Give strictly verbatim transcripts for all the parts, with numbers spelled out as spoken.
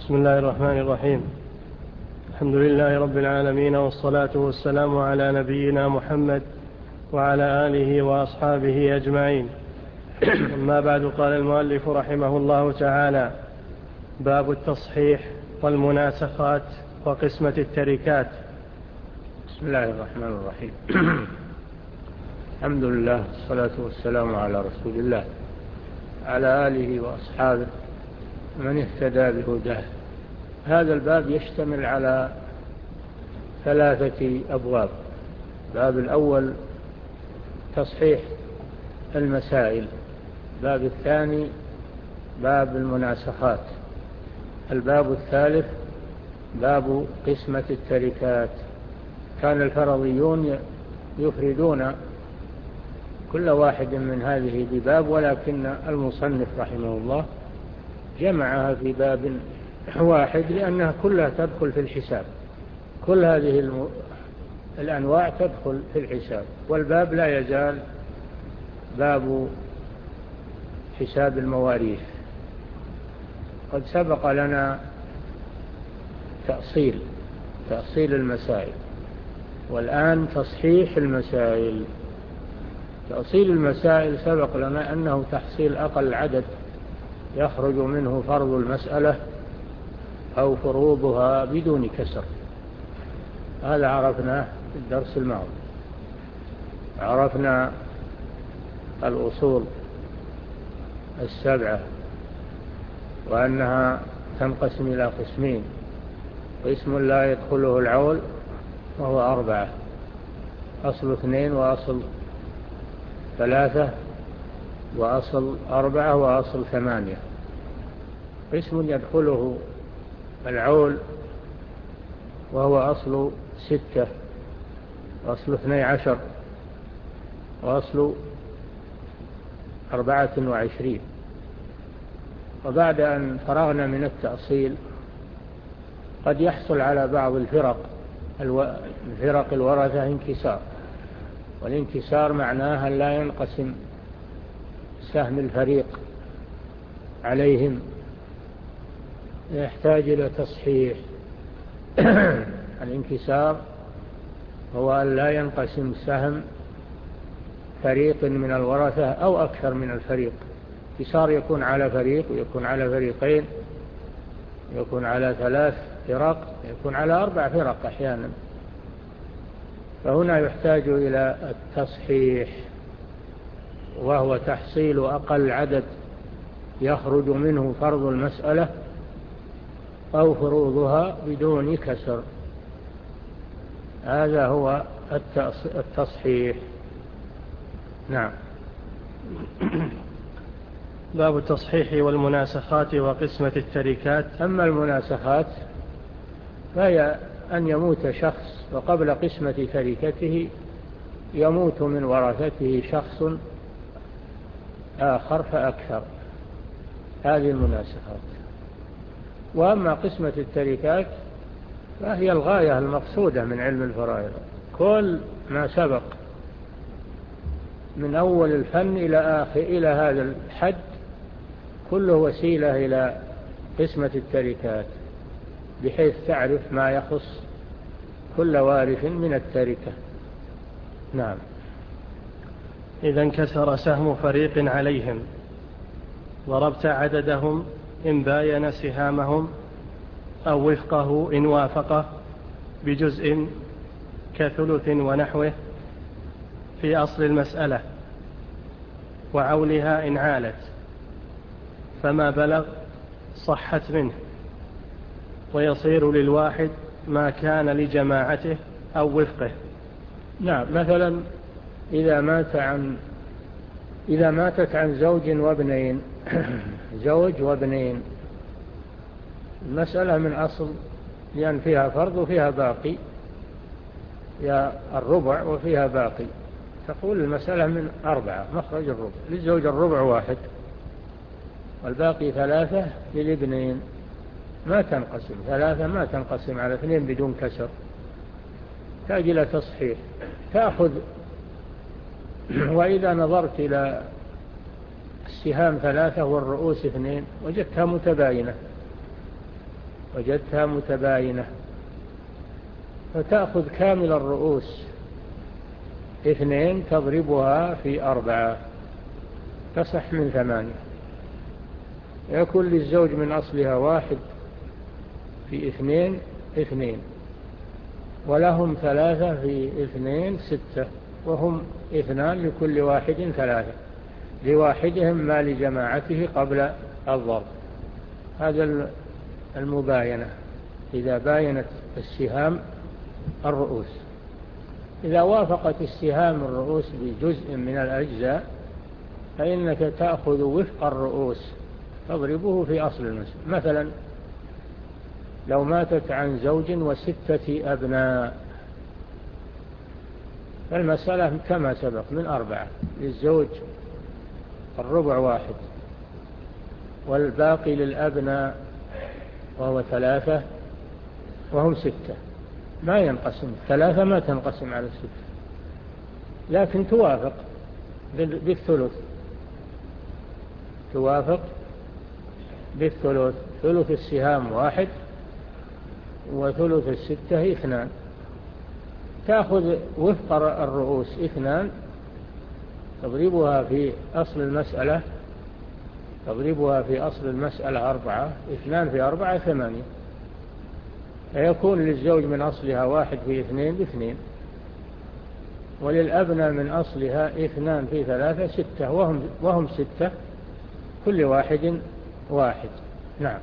بسم الله الرحمن الرحيم. الحمد لله رب العالمين، والصلاة والسلام على نبينا محمد وعلى آله وأصحابه أجمعين. أما بعد، قال المؤلف رحمه الله تعالى: باب التصحيح والمناسخات وقسمة التركات. بسم الله الرحمن الرحيم. الحمد لله، والصلاة والسلام على رسول الله على آله وأصحابه من اهتدى بهداه. هذا الباب يشتمل على ثلاثة أبواب. الباب الأول تصحيح المسائل، الباب الثاني باب المناسخات، الباب الثالث باب قسمة التركات. كان الفرضيون يفردون كل واحد من هذه بباب، ولكن المصنف رحمه الله جمعها في باب واحد لأنها كلها تدخل في الحساب. كل هذه الم... الأنواع تدخل في الحساب، والباب لا يزال باب حساب المواريث. قد سبق لنا تأصيل تأصيل المسائل، والآن تصحيح المسائل. تأصيل المسائل سبق لنا أنه تحصيل أقل عدد يخرج منه فرض المسألة أو فروضها بدون كسر. هذا عرفناه في الدرس الماضي. عرفنا الأصول السبعة وأنها تنقسم إلى قسمين: قسم لا يدخله العول وهو أربعة، أصل اثنين وأصل ثلاثة وأصل أربعة وأصل ثمانية. قسم يدخله العول وهو أصل ستة وأصل اثني عشر وأصل أربعة وعشرين. وبعد أن فرغنا من التأصيل قد يحصل على بعض الفرق الفرق الورثة انكسار، والانكسار معناها لا ينقسم سهم الفريق عليهم، يحتاج إلى تصحيح. الانكسار هو أن لا ينقسم سهم فريق من الورثة أو أكثر من الفريق. انكسار يكون على فريق، ويكون على فريقين، يكون على ثلاث فرق، يكون على أربع فرق أحيانا. فهنا يحتاج إلى التصحيح، وهو تحصيل أقل عدد يخرج منه فرض المسألة أو فروضها بدون كسر. هذا هو التصحيح. نعم. باب التصحيح والمناسخات وقسمة التركات. أما المناسخات فهي أن يموت شخص وقبل قسمة تركته يموت من ورثته شخص آخر فأكثر، هذه المناسخات. وأما قسمة التركات فهي الغاية المقصودة من علم الفرائض. كل ما سبق من أول الفن إلى آخر إلى هذا الحد كله وسيلة إلى قسمة التركات، بحيث تعرف ما يخص كل وارث من التركة. نعم. إذا انكسر سهم فريق عليهم ضربت عددهم إن باين سهامهم أو وفقه إن وافقه بجزء كثلث ونحوه في أصل المسألة وعولها إن عالت، فما بلغ صحت منه، ويصير للواحد ما كان لجماعته أو وفقه. نعم. مثلا إذا مات عن إذا ماتت عن زوج وابنين زوج وابنين، المسألة من أصل، لأن فيها فرض وفيها باقي، يا الربع وفيها باقي. تقول المسألة من أربعة، مخرج الربع للزوج الربع واحد، والباقي ثلاثة للابنين. ما تنقسم ثلاثة، ما تنقسم على اثنين بدون كسر، تحتاج إلى تصحيح. تأخذ وإذا نظرت إلى السهام ثلاثة والرؤوس اثنين وجدتها متباينة، وجدتها متباينة، فتأخذ كامل الرؤوس اثنين تضربها في أربعة تصح من ثمانية، يكون للزوج من أصلها واحد في اثنين اثنين، ولهم ثلاثة في اثنين ستة، وهم اثنان لكل واحد ثلاثة، لواحدهم ما لجماعته قبل الضرب. هذا المباينة إذا باينت السهام الرؤوس. إذا وافقت السهام الرؤوس بجزء من الأجزاء فإنك تأخذ وفق الرؤوس تضربه في أصل المسألة. مثلا لو ماتت عن زوج وستة أبناء فالمسألة كما سبق من أربعة، للزوج الربع واحد، والباقي للأبناء وهو ثلاثة، وهم ستة. ما ينقسم ثلاثة، ما تنقسم على الستة، لكن توافق بالثلث، توافق بالثلث. ثلث السهام واحد وثلث الستة اثنان، تأخذ وفق الرؤوس اثنان تضربها في أصل المسألة، تضربها في أصل المسألة أربعة، اثنان في أربعة ثمانية، فيكون للزوج من أصلها واحد في اثنين باثنين، وللأبناء من أصلها اثنان في ثلاثة ستة، وهم, وهم ستة كل واحد واحد. نعم.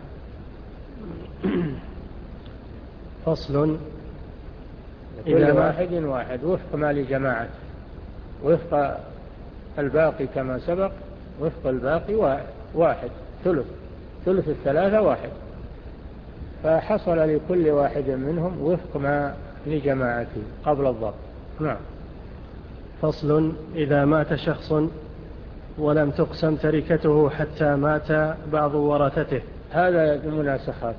فصل. كل واحد واحد وفق ما لجماعة، وفق الباقي كما سبق، وفق الباقي واحد، ثلث، ثلث الثلاثة واحد، فحصل لكل واحد منهم وفق ما لجماعته قبل الضرب. نعم. فصل. إذا مات شخص ولم تقسم تركته حتى مات بعض ورثته. هذا المناسخات،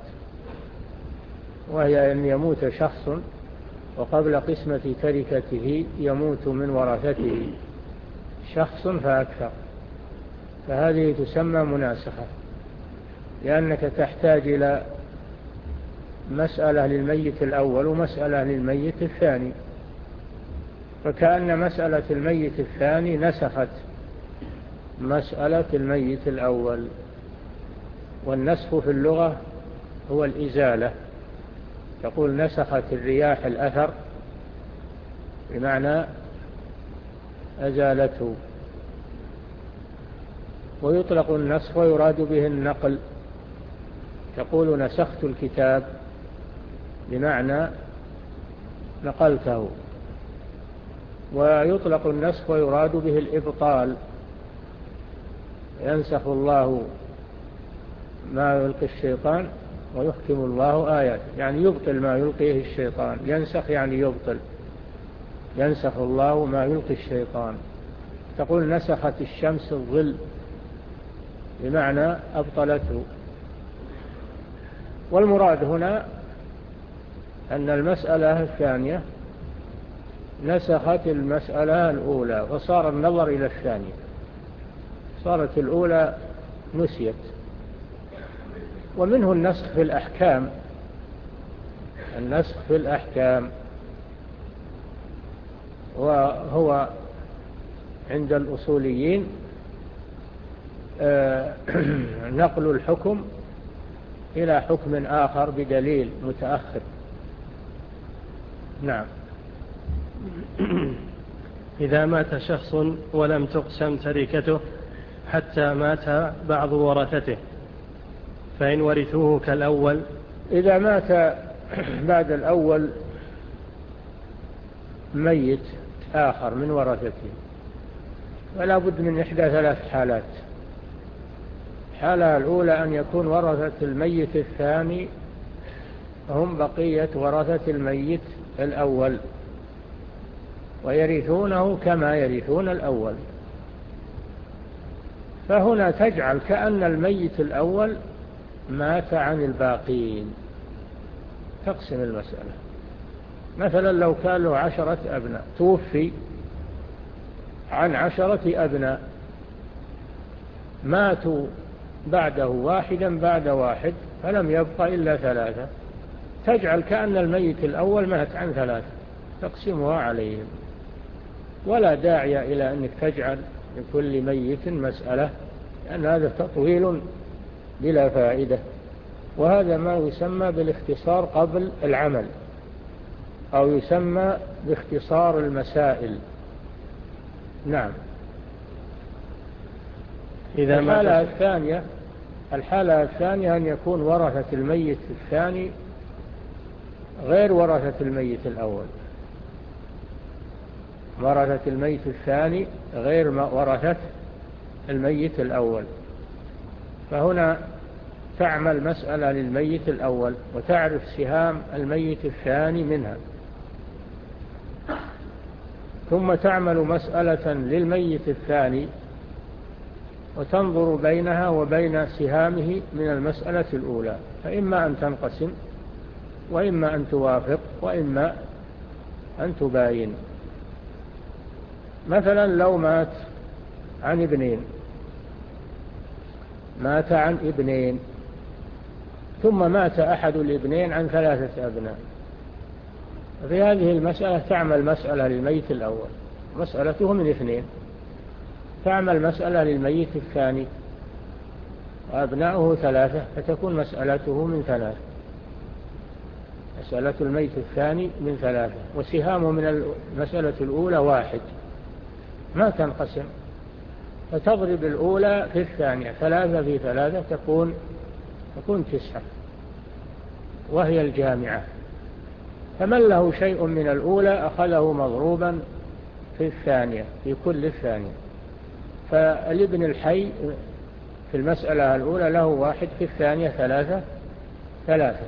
وهي أن يموت شخص وقبل قسمة تركته يموت من ورثته شخص فأكثر، فهذه تسمى مناسخة، لأنك تحتاج إلى مسألة للميت الأول ومسألة للميت الثاني، فكأن مسألة الميت الثاني نسخت مسألة الميت الأول. والنسخ في اللغة هو الإزالة، تقول نسخت الرياح الأثر، بمعنى أزالته. ويطلق النسخ ويراد به النقل، تقول نسخت الكتاب بمعنى نقلته. ويطلق النسخ ويراد به الإبطال، ينسخ الله ما يلقي الشيطان ويحكم الله آياته، يعني يبطل ما يلقيه الشيطان. ينسخ يعني يبطل، ينسخ الله ما يلقي الشيطان. تقول نسخت الشمس الظل بمعنى أبطلته. والمراد هنا أن المسألة الثانية نسخت المسألة الأولى، فصار النظر إلى الثانية، صارت الأولى نسيت. ومنه النسخ في الأحكام، النسخ في الأحكام وهو عند الأصوليين نقل الحكم إلى حكم آخر بدليل متأخر. نعم. إذا مات شخص ولم تقسم تركته حتى مات بعض ورثته فإن ورثوه كالأول. إذا مات بعد الأول ميت آخر من ورثته فلا بد من إحدى ثلاث حالات. الحالة الأولى أن يكون ورثة الميت الثاني هم بقية ورثة الميت الأول ويرثونه كما يرثون الأول، فهنا تجعل كأن الميت الأول مات عن الباقين، تقسم المسألة. مثلا لو كان له عشرة أبناء، توفي عن عشرة أبناء، ماتوا بعده واحدا بعد واحد فلم يبق إلا ثلاثة، تجعل كأن الميت الأول مات عن ثلاثة تقسمها عليهم، ولا داعي إلى أنك تجعل لكل ميت مسألة، لأن هذا تطويل بلا فائدة، وهذا ما يسمى بالاختصار قبل العمل، أو يسمى باختصار المسائل. نعم. إذا الحالة الثانية الحالة الثانية أن يكون ورثة الميت الثاني غير ورثة الميت الأول، ورثة الميت الثاني غير ورثة الميت الأول، فهنا تعمل مسألة للميت الأول وتعرف سهام الميت الثاني منها، ثم تعمل مسألة للميت الثاني وتنظر بينها وبين سهامه من المسألة الأولى، فإما أن تنقسم وإما أن توافق وإما أن تباين. مثلا لو مات عن ابنين مات عن ابنين ثم مات أحد الابنين عن ثلاثة أبناء، في هذه المسألة تعمل مسألة للميت الأول، مسألته من اثنين، تعمل مسألة للميت الثاني وأبناؤه ثلاثة، فتكون مسألته من ثلاثة، مسألة الميت الثاني من ثلاثة، وسهامه من المسألة الأولى واحد، ما تنقسم، فتضرب الأولى في الثانية، ثلاثة في ثلاثة تكون تكون تسعة، وهي الجامعة. فمن له شيء من الأولى أخذه مضروبا في الثانية في كل الثانية، فالابن الحي في المسألة الأولى له واحد، في الثانية ثلاثة ثلاثة،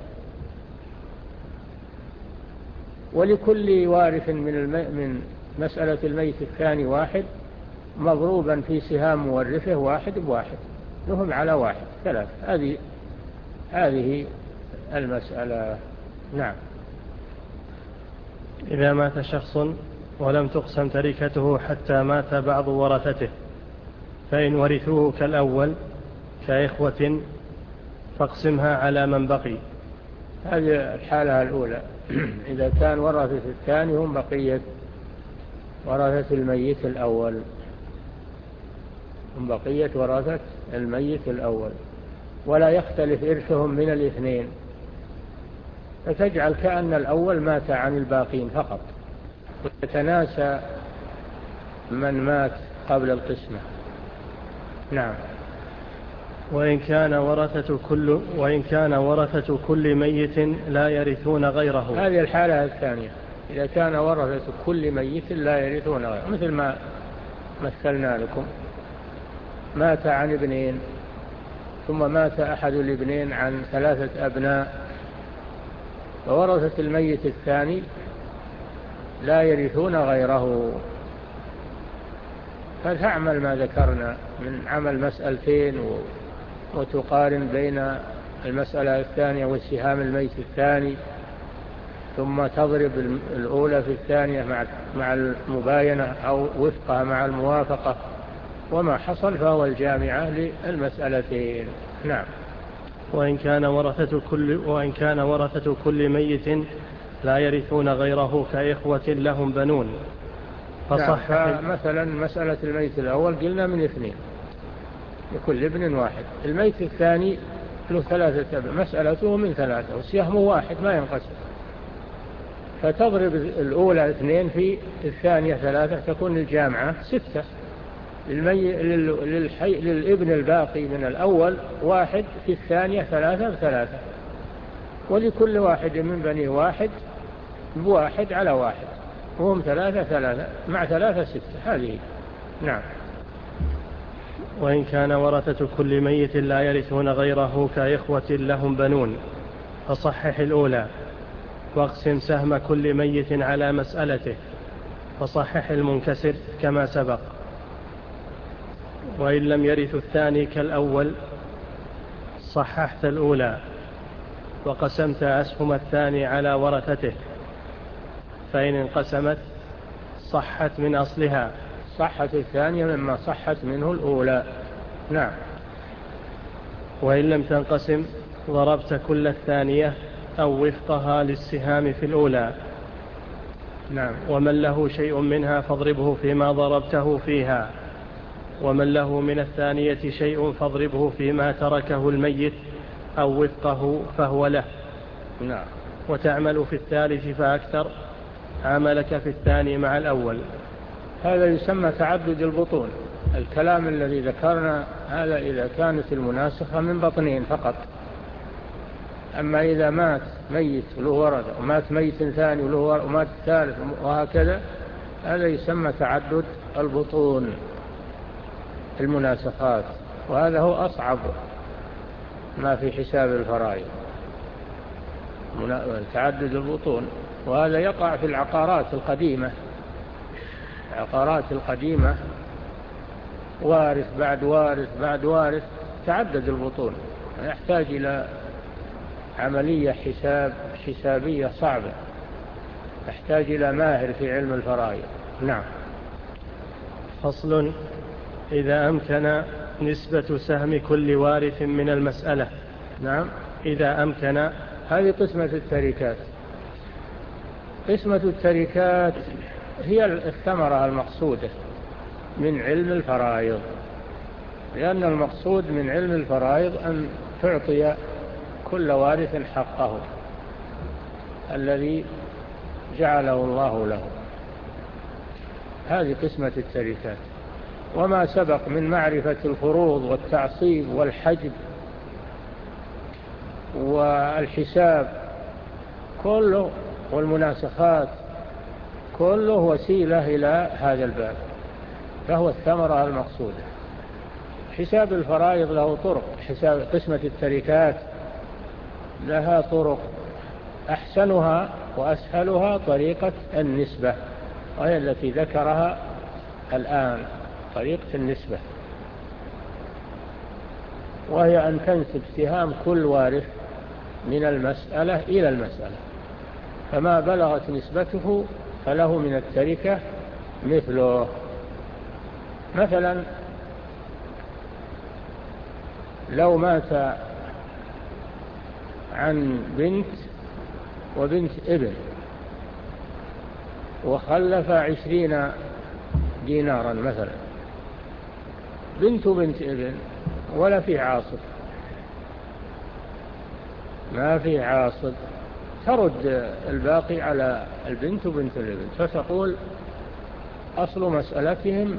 ولكل وارث من, الم... من مسألة الميت الثاني واحد مضروبا في سهام مورثه واحد بواحد، لهم على واحد ثلاثة. هذه هذه المسألة. نعم. إذا مات شخص ولم تقسم تركته حتى مات بعض ورثته، فإن ورثوه كالأول كإخوة فاقسمها على من بقي. هذه الحالة الأولى. إذا كان ورثة الثاني هم بقية ورثة الميت الأول، هم بقية ورثة الميت الأول، ولا يختلف إرثهم من الاثنين، فتجعل كأن الأول مات عن الباقين فقط، وتتناسى من مات قبل القسمة. نعم. وإن كان ورثة كل وإن كان ورثة كل ميت لا يرثون غيره. هذه الحالة الثانية، إذا كان ورثة كل ميت لا يرثون غيره، مثل ما مثلنا لكم، مات عن ابنين ثم مات أحد الابنين عن ثلاثة أبناء، فورثة الميت الثاني لا يرثون غيره، فتعمل ما ذكرنا من عمل مسألتين وتقارن بين المسألة الثانية والسهام الميت الثاني، ثم تضرب الأولى في الثانية مع مع المباينة أو وفقها مع الموافقة، وما حصل فهو الجامعة للمسألتين. نعم. وإن كان ورثة كل وإن كان ورثة كل ميت لا يرثون غيره كإخوة لهم بنون فصح. نعم. مثلا مسألة الميت الأول قلنا من اثنين، لكل ابن واحد. الميت الثاني له ثلاثة أبناء، مسألته من ثلاثة وسهمه واحد ما ينقسم، فتضرب الأولى اثنين في الثانية ثلاثة، تكون الجامعة ستة. للمي... للحي... للابن الباقي من الأول واحد، في الثانية ثلاثة بثلاثة، ولكل واحد من بني واحد بواحد على واحد، وهم ثلاثة ثلاثة مع ثلاثة ستة. هذه. نعم. وإن كان ورثة كل ميت لا يرثون غيره كإخوة لهم بنون فصحح الأولى واقسم سهم كل ميت على مسألته، فصحح المنكسر كما سبق. وإن لم يرث الثاني كالأول صححت الأولى وقسمت أسهم الثاني على ورثته، فإن انقسمت صحت من أصلها، صحت الثانية مما صحت منه الأولى. نعم. وإن لم تنقسم ضربت كل الثانية أو وفقها للسهام في الأولى. نعم. ومن له شيء منها فاضربه فيما ضربته فيها، ومن له من الثانية شيء فاضربه فيما تركه الميت أو وفقه فهو له. نعم. وتعمل في الثالث فأكثر، عملك في الثاني مع الأول. هذا يسمى تعدد البطون. الكلام الذي ذكرنا هذا إذا كانت المناسخة من بطنين فقط. أما إذا مات ميت وله ورد ومات ميت ثاني وله ورد ومات ثالث وهكذا، هذا يسمى تعدد البطون المناسخات، وهذا هو أصعب ما في حساب الفرائض، تعدد البطون. وهذا يقع في العقارات القديمة. العقارات القديمة وارث بعد وارث بعد وارث، تعدد البطون، يحتاج إلى عملية حساب حسابية صعبة، يحتاج إلى ماهر في علم الفرائض. نعم. فصل: إذا أمكن نسبة سهم كل وارث من المسألة. نعم. إذا أمكن. هذه قسمة التركات. قسمة التركات هي الثمرة المقصودة من علم الفرائض، لأن المقصود من علم الفرائض أن تعطي كل وارث حقه الذي جعله الله له. هذه قسمة التركات. وما سبق من معرفة الفروض والتعصيب والحجب والحساب كله والمناسخات كله وسيلة إلى هذا الباب، فهو الثمرة المقصودة. حساب الفرائض له طرق، حساب قسمة التركات لها طرق، أحسنها وأسهلها طريقة النسبة، وهي التي ذكرها الآن، طريقة النسبة، وهي أن تنسب سهام كل وارث من المسألة إلى المسألة، فما بلغت نسبته فله من التركة مثله. مثلا لو مات عن بنت وبنت ابن وخلف عشرين دينارا مثلا، بنت بنت ابن ولا في عاصب، ما في عاصب، ترد الباقي على البنت وبنت الابن، فتقول أصل مسألتهم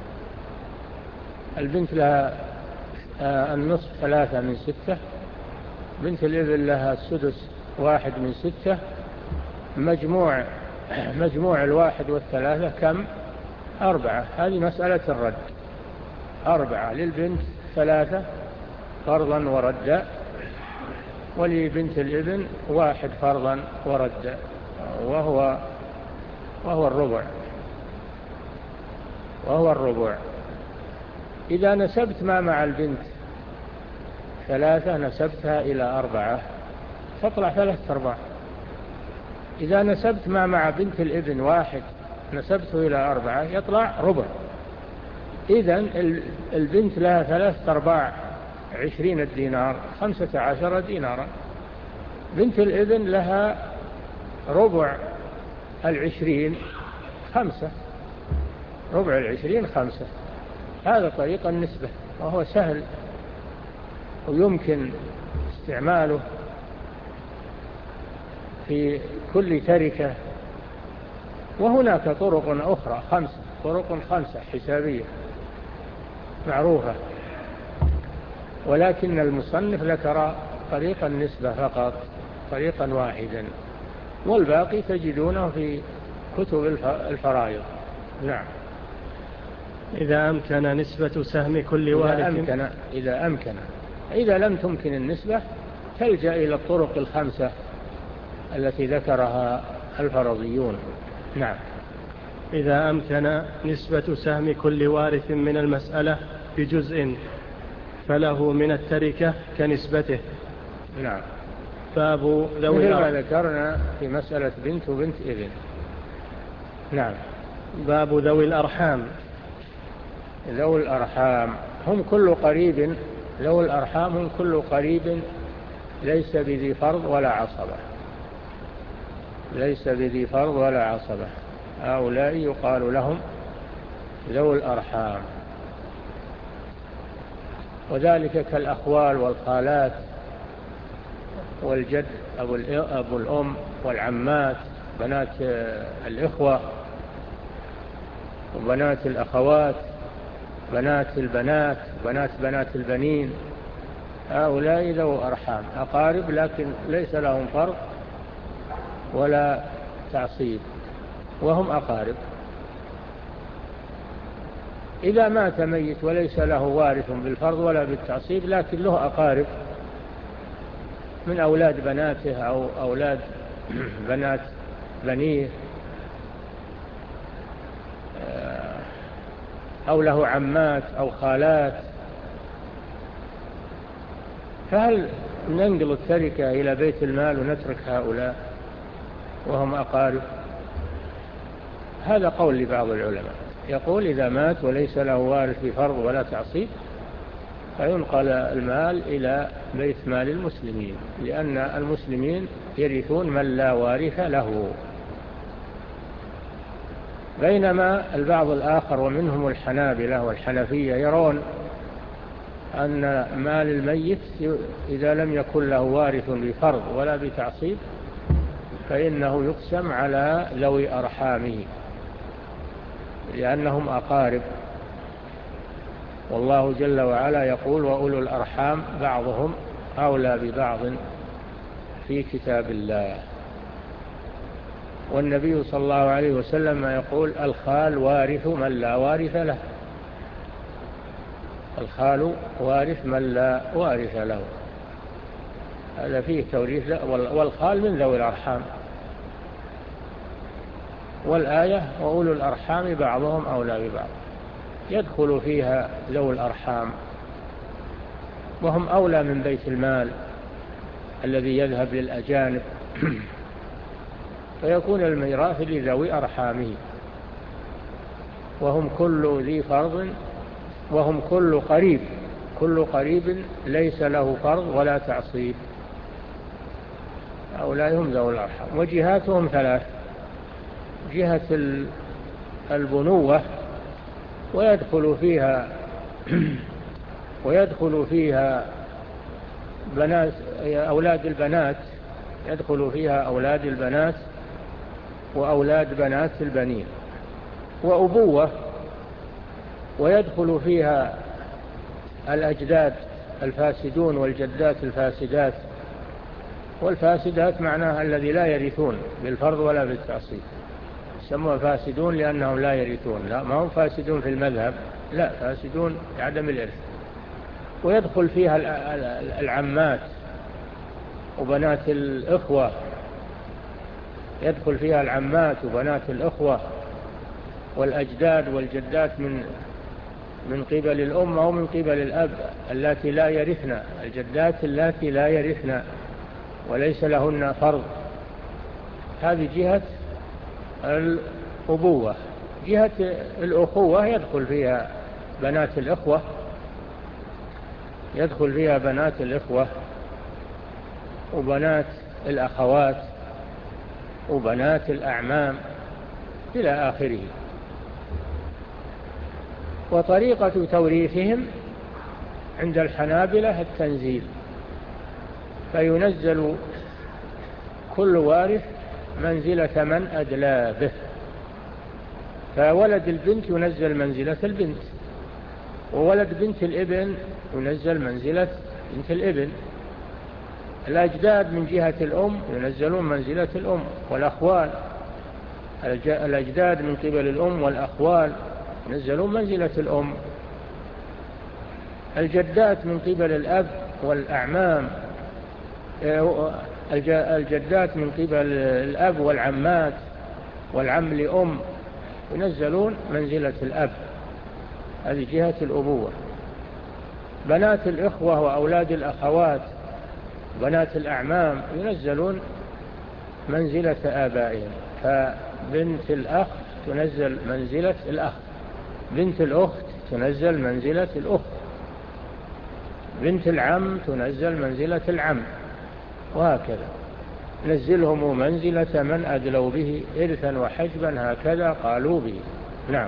البنت لها النصف ثلاثة من ستة، بنت الابن لها السدس واحد من ستة، مجموع مجموع الواحد والثلاثة كم؟ أربعة. هذه مسألة الرد، أربعة للبنت، ثلاثة فرضا وردا، ولبنت الابن واحد فرضا وردا، وهو وهو الربع وهو الربع. إذا نسبت ما مع البنت ثلاثة نسبتها إلى أربعة تطلع ثلاثة أرباع. إذا نسبت ما مع بنت الابن واحد نسبته إلى أربعة يطلع ربع. إذن البنت لها ثلاثة أرباع عشرين الدينار، خمسة عشر دينارا. بنت الابن لها ربع العشرين، خمسة، ربع العشرين خمسة. هذا طريق النسبة، وهو سهل ويمكن استعماله في كل تركة. وهناك طرق أخرى خمسة، طرق خمسة حسابية معروفة، ولكن المصنف ذكر طريق النسبة فقط، طريقا واحدا، والباقي تجدونه في كتب الفرائض. نعم. إذا أمكن نسبة سهم كل وارث. إذا أمكن, إذا أمكن إذا لم تمكن النسبة تلجأ إلى الطرق الخمسة التي ذكرها الفرضيون. نعم. إذا أمكن نسبة سهم كل وارث من المسألة بجزء فله من التركة كنسبته. نعم. باب ذوي الأرحام، ما ذكرنا في مسألة بنت وبنت ابن. نعم. باب ذوي الأرحام. ذوي الأرحام هم كل قريب، ذوي الأرحام هم كل قريب ليس بذي فرض ولا عصبة، ليس بذي فرض ولا عصبة، هؤلاء يقال لهم ذو الأرحام. وذلك كالأخوال والخالات والجد أبو الأم والعمات، بنات الإخوة وبنات الأخوات، بنات البنات وبنات بنات البنين، هؤلاء ذو أرحام أقارب لكن ليس لهم فرض ولا تعصيب وهم أقارب. إذا مات ميت وليس له وارث بالفرض ولا بالتعصيب لكن له أقارب من أولاد بناته أو أولاد بنات بنيه أو له عمات أو خالات، فهل ننقل التركة إلى بيت المال ونترك هؤلاء وهم أقارب؟ هذا قول لبعض العلماء، يقول إذا مات وليس له وارث بفرض ولا تعصيب فينقل المال إلى بيت مال المسلمين، لأن المسلمين يرثون من لا وارث له. بينما البعض الآخر ومنهم الحنابلة والحنفية يرون أن مال الميت إذا لم يكن له وارث بفرض ولا بتعصيب فإنه يقسم على ذوي أرحامه لأنهم أقارب، والله جل وعلا يقول وأولو الأرحام بعضهم أولى ببعض في كتاب الله. والنبي صلى الله عليه وسلم يقول الخال وارث من لا وارث له، الخال وارث من لا وارث له، هذا فيه توريث، والخال من ذوي الأرحام. والآية وأولو الأرحام بعضهم أولى ببعض يدخل فيها ذوي الأرحام وهم أولى من بيت المال الذي يذهب للأجانب فيكون الميراث لذوي أرحامه وهم كل ذي فرض وهم كل قريب، كل قريب ليس له فرض ولا تعصيب، هؤلاء هم ذوي الأرحام. وجهاتهم ثلاث: جهة البنوة ويدخل فيها ويدخل فيها بنات أولاد البنات، يدخل فيها أولاد البنات وأولاد بنات البنين. وأبوة ويدخل فيها الأجداد الفاسدون والجدات الفاسدات، والفاسدات معناها الذي لا يرثون بالفرض ولا بالتعصيب، يسموا فاسدون لأنهم لا يرثون، لا ما هم فاسدون في المذهب، لا فاسدون لعدم الإرث. ويدخل فيها العمات وبنات الإخوة، يدخل فيها العمات وبنات الإخوة والأجداد والجدات من من قبل الأم أو من قبل الأب التي لا يرثن، الجدات التي لا يرثن وليس لهن فرض، هذه جهة الأبوة. جهة الأخوة يدخل فيها بنات الإخوة، يدخل فيها بنات الإخوة وبنات الأخوات وبنات الأعمام إلى آخره. وطريقة توريثهم عند الحنابلة التنزيل، فينزل كل وارث منزلة من أدلى به، فولد البنت ينزل منزلة البنت، وولد بنت الابن ينزل منزلة بنت الابن. الأجداد من جهة الأم ينزلون منزلة الأم، والأخوال الأجداد من قبل الأم والأخوال ينزلون منزلة الأم. الجدات من قبل الأب والأعمام، الجدات من قبل الأب والعمات والعم لأم ينزلون منزلة الأب، هذه جهة الأبوة. بنات الإخوة وأولاد الأخوات بنات الأعمام ينزلون منزلة آبائهم، فبنت الأخ تنزل منزلة الأخ، بنت الأخت تنزل منزلة الأخت، بنت العم تنزل منزلة العم، وهكذا نزلهم منزلة من أدلوا به إرثا وحجبا هكذا قالوا به. نعم.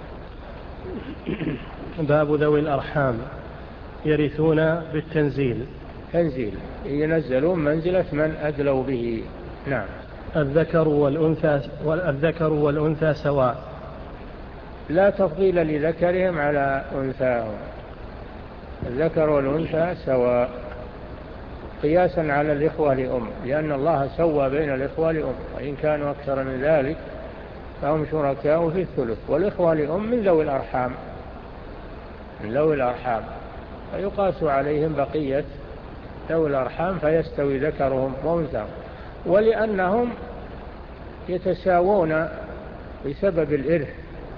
باب ذوي الأرحام يرثون بالتنزيل. تنزيل ينزلون منزلة من أدلوا به. نعم. الذكر والأنثى والذكر والأنثى سواء، لا تفضيل لذكرهم على أنثاهم، الذكر والأنثى سواء قياسا على الإخوة لأم، لأن الله سوى بين الإخوة لأم، وإن كانوا أكثر من ذلك فهم شركاء في الثلث، والإخوة لأم من ذوي الأرحام من ذوي الأرحام فيقاس عليهم بقية ذوي الأرحام فيستوي ذكرهم وأنثاهم، ولأنهم يتساوون بسبب الإرث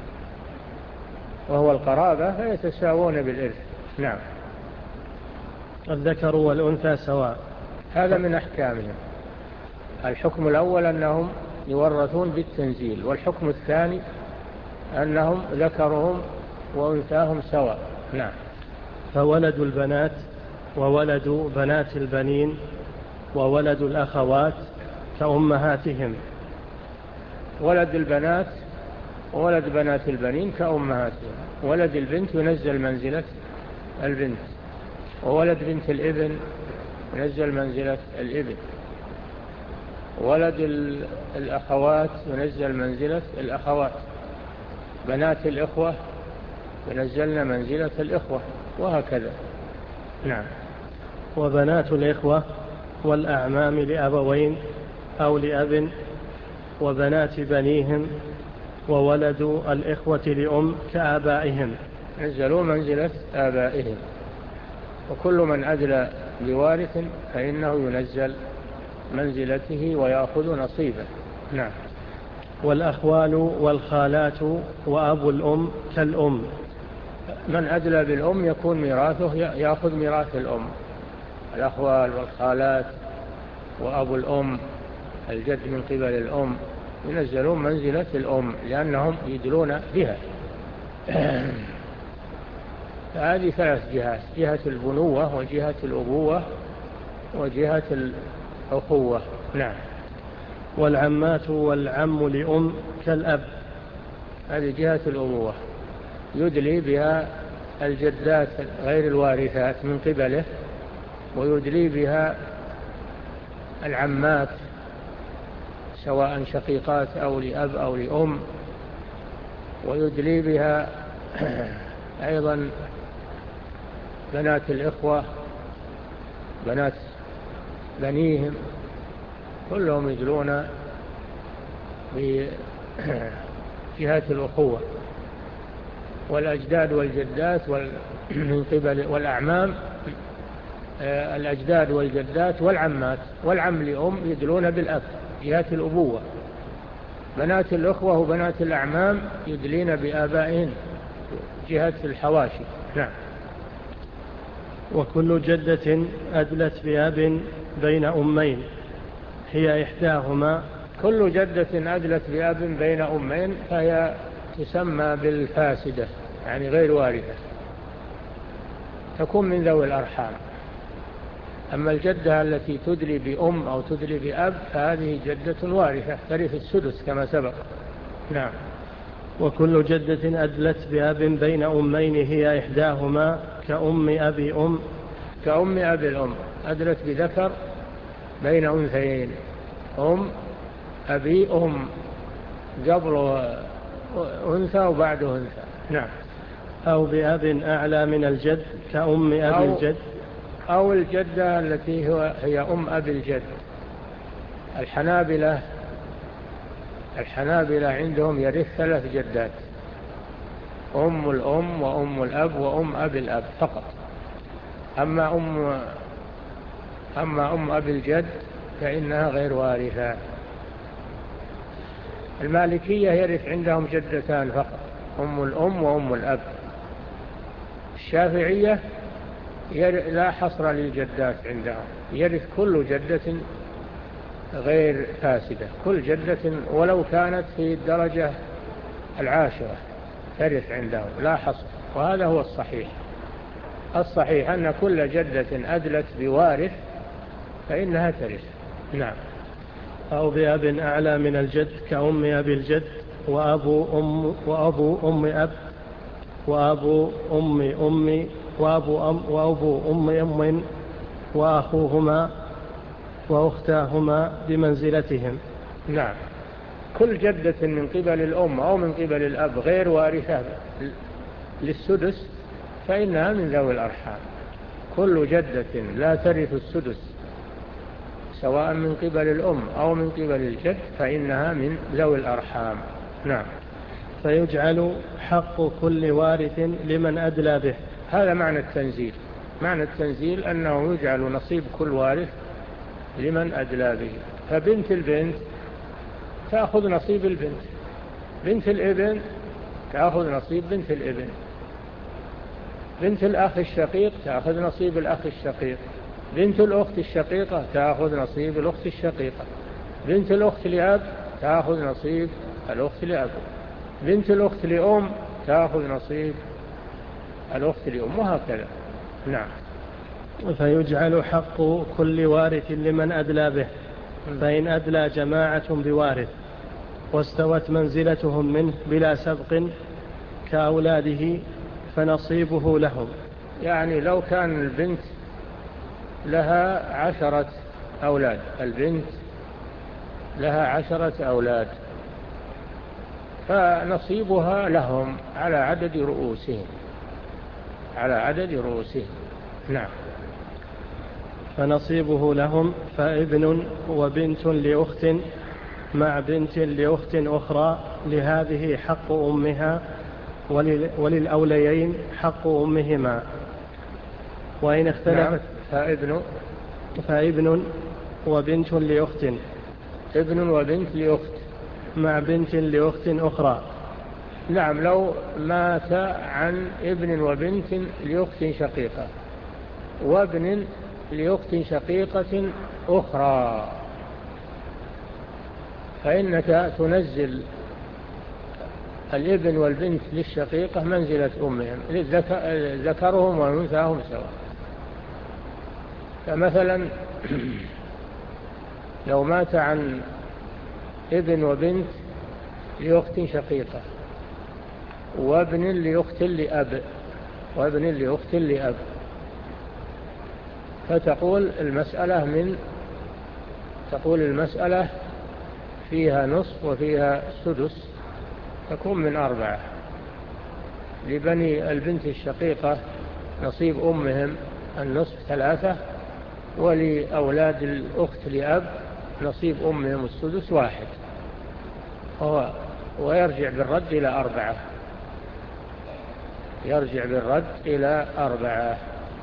وهو القرابة فيتساوون بالإرث. نعم. الذكر والأنثى سواء، هذا من أحكامهم. الحكم الأول أنهم يورثون بالتنزيل، والحكم الثاني أنهم ذكرهم وأنثاهم سواء. نعم. فولد البنات وولد بنات البنين وولد الأخوات كأمهاتهم. ولد البنات وولد بنات البنين كأمهاتهم، ولد البنت ينزل منزلة البنت، وولد بنت الابن ينزل منزلة الابن، ولد الأخوات ينزل منزلة الأخوات، بنات الإخوة ينزلن منزلة الإخوة، وهكذا. نعم. وبنات الإخوة والأعمام لأبوين أو لأب وبنات بنيهم وولد الإخوة لأم كآبائهم نزلوا منزلة آبائهم، وكل من أدلى بوارث فإنه ينزل منزلته ويأخذ نصيبه. نعم. والأخوال والخالات وأبو الأم كالأم. من أدلى بالأم يكون ميراثه يأخذ ميراث الأم، الأخوال والخالات وأبو الأم الجد من قبل الأم ينزلون منزلة الأم لأنهم يدلون بها. هذه ثلاث جهات: جهة البنوة وجهة الأبوة وجهة الأخوة. نعم. والعمات والعم لأم كالأب. هذه جهة الأبوة يدلي بها الجدات غير الوارثات من قبله، ويدلي بها العمات سواء شقيقات أو لأب أو لأم، ويدلي بها أيضا بنات الإخوة بنات بنيهم، كلهم يدلون بجهات الأخوة. والأجداد والجدات من قبل والأعمام، الأجداد والجدات والعمات والعم لأم يدلون بالأب جهة الأبوة. بنات الأخوة وبنات الأعمام يدلين بآبائهن جهة الحواشي. نعم. وكل جدة أدلت بأب بين أمين هي إحداهما. كل جدة أدلت بأب بين أمين فهي تسمى بالفاسدة، يعني غير وارثة، تكون من ذوي الأرحام. أما الجدة التي تدلي بأم أو تدلي بأب فهذه جدة وارثة ترث السدس كما سبق. نعم. وكل جدة أدلت بأب بين أمين هي إحداهما كأم أبي أم. كأم أبي الأم أدلت بذكر بين أنثيين، أم أبي أم قبل أنثى وبعد أنثى. نعم. أو بأب أعلى من الجد كأم أبي أو الجد. أو الجدة التي هو هي أم أبي الجد. الحنابلة الحنابلة عندهم يرث ثلاث جدات: أم الأم وأم الأب وأم أبي الأب فقط. أما أم أما أم أبي الجد فإنها غير وارثة. المالكية يرث عندهم جدتان فقط: أم الأم وأم الأب. الشافعية لا حصر للجدات عندهم، يرث كل جدة غير فاسدة، كل جدة ولو كانت في الدرجة العاشرة ترث عندهم لا حصر. وهذا هو الصحيح. الصحيح أن كل جدة أدلت بوارث فإنها ترث. نعم. أو بأب أعلى من الجد كأم أبي الجد وأبو أم وأبو أم أب وأبو أم أم وأبو أم وأبو أم أم وأخوهما وأختاهما بمنزلتهم. نعم. كل جدة من قبل الأم أو من قبل الأب غير وارثة للسدس فإنها من ذوي الأرحام. كل جدة لا ترث السدس سواء من قبل الأم أو من قبل الجد فإنها من ذوي الأرحام. نعم. فيجعل حق كل وارث لمن أدلى به. هذا معنى التنزيل. معنى التنزيل أنه يجعل نصيب كل وارث لمن أدلى به. فبنت البنت تأخذ نصيب البنت، بنت الابن تأخذ نصيب بنت الابن، بنت الأخ الشقيق تأخذ نصيب الأخ الشقيق، بنت الأخت الشقيقة تأخذ نصيب الأخت الشقيقة، بنت الأخت لأب تأخذ نصيب الأخت لأب، بنت الأخت لأم تأخذ نصيب الأخت لأم، وهكذا. نعم. فيجعل حق كل وارث لمن أدلى به. فإن أدلى جماعة بوارث واستوت منزلتهم منه بلا سبق كأولاده فنصيبه لهم. يعني لو كان البنت لها عشرة أولاد، البنت لها عشرة أولاد فنصيبها لهم على عدد رؤوسهم، على عدد رؤوسهم. نعم. فنصيبه لهم فابن وبنت لأخت مع بنت لأخت أخرى لهذه حق أمها وللأوليين حق أمهما. وإن اختلفت. نعم. فابن فابن وبنت لأخت ابن وبنت لأخت مع بنت لأخت أخرى. نعم. لو مات عن ابن وبنت لأخت شقيقة وابن لأخت شقيقة أخرى فإنك تنزل الابن والبنت للشقيقة منزلة أمهم، ذكرهم وأنثاهم سواء. فمثلا لو مات عن ابن وبنت لأخت شقيقة وابن لأخت لأب وابن لأخت لأب فتقول المسألة من تقول المسألة فيها نصف وفيها سدس، تكون من أربعة. لبني البنت الشقيقة نصيب أمهم النصف ثلاثة، ولأولاد الأخت لأب نصيب أمهم السدس واحد، ويرجع بالرد إلى أربعة، يرجع بالرد إلى أربعة.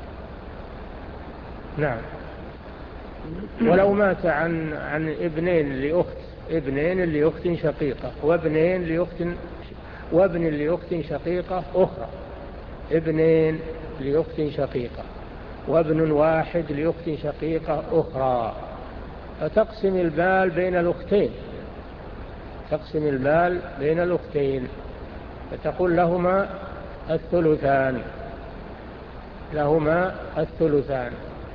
نعم. ولو مات عن عن ابنين لأخت ابنين لأخت شقيقة وابنين لأخت وابن لأخت شقيقة أخرى، ابنين لأخت شقيقة وابن واحد لأخت شقيقة أخرى، فتقسم المال بين الأختين، تقسم المال بين الأختين فتقول لهما الثلثان، لهما الثلثان.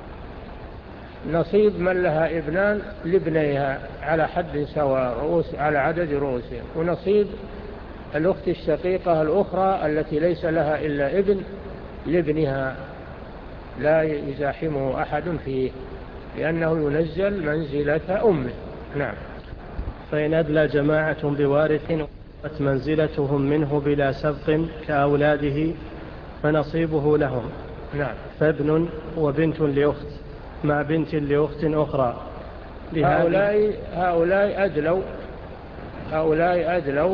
نصيب من لها ابنان لابنيها على حد سواء رؤوس على عدد رؤوسهم، ونصيب الأخت الشقيقة الأخرى التي ليس لها إلا ابن لابنها لا يزاحمه أحد فيه لأنه ينزل منزلة أمه. نعم. فإن أدلى جماعة بوارث منزلتهم منه بلا سبق كأولاده فنصيبه لهم. نعم. فابن وبنت لأخت مع بنت لأخت أخرى. هؤلاء هؤلاء أدلوا هؤلاء أدلوا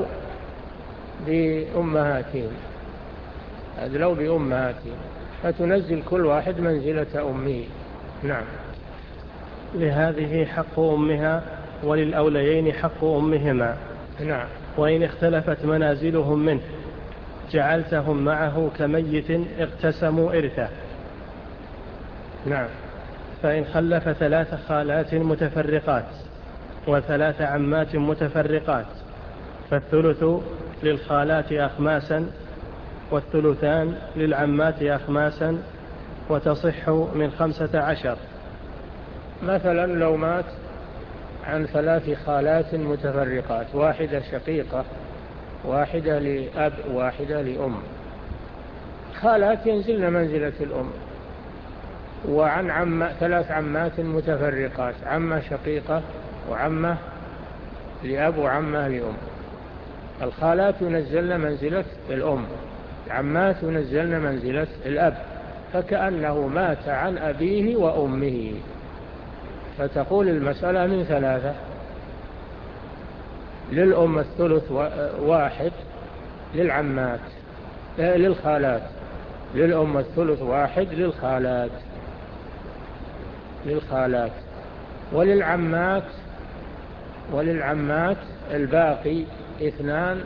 بأمهاتهم أدلوا بأمهاتهم فتنزل كل واحد منزلة أمه. نعم. لهذه حق أمها وللأوليين حق أمهما. نعم. وإن اختلفت منازلهم منه جعلتهم معه كميت اقتسموا إرثه. نعم. فإن خلف ثلاث خالات متفرقات وثلاث عمات متفرقات فالثلث للخالات أخماسا والثلثان للعمات أخماسا وتصح من خمسة عشر مثلا لو مات عن ثلاث خالات متفرقات، واحدة شقيقة، واحدة لأب، واحدة لأم، خالات ينزلن منزلة الأم، وعن عم ثلاث عمات متفرقات، عمة شقيقة وعمة لأب وعمة لأم. الخالات ينزلن منزلة الأم، العمات ينزلن منزلة الأب، فكأنه مات عن أبيه وأمه. فتقول المسألة من ثلاثة: للأم الثلث واحد، للعمات للخالات للأم الثلث واحد، للخالات للخالات وللعمات وللعمات الباقي اثنان،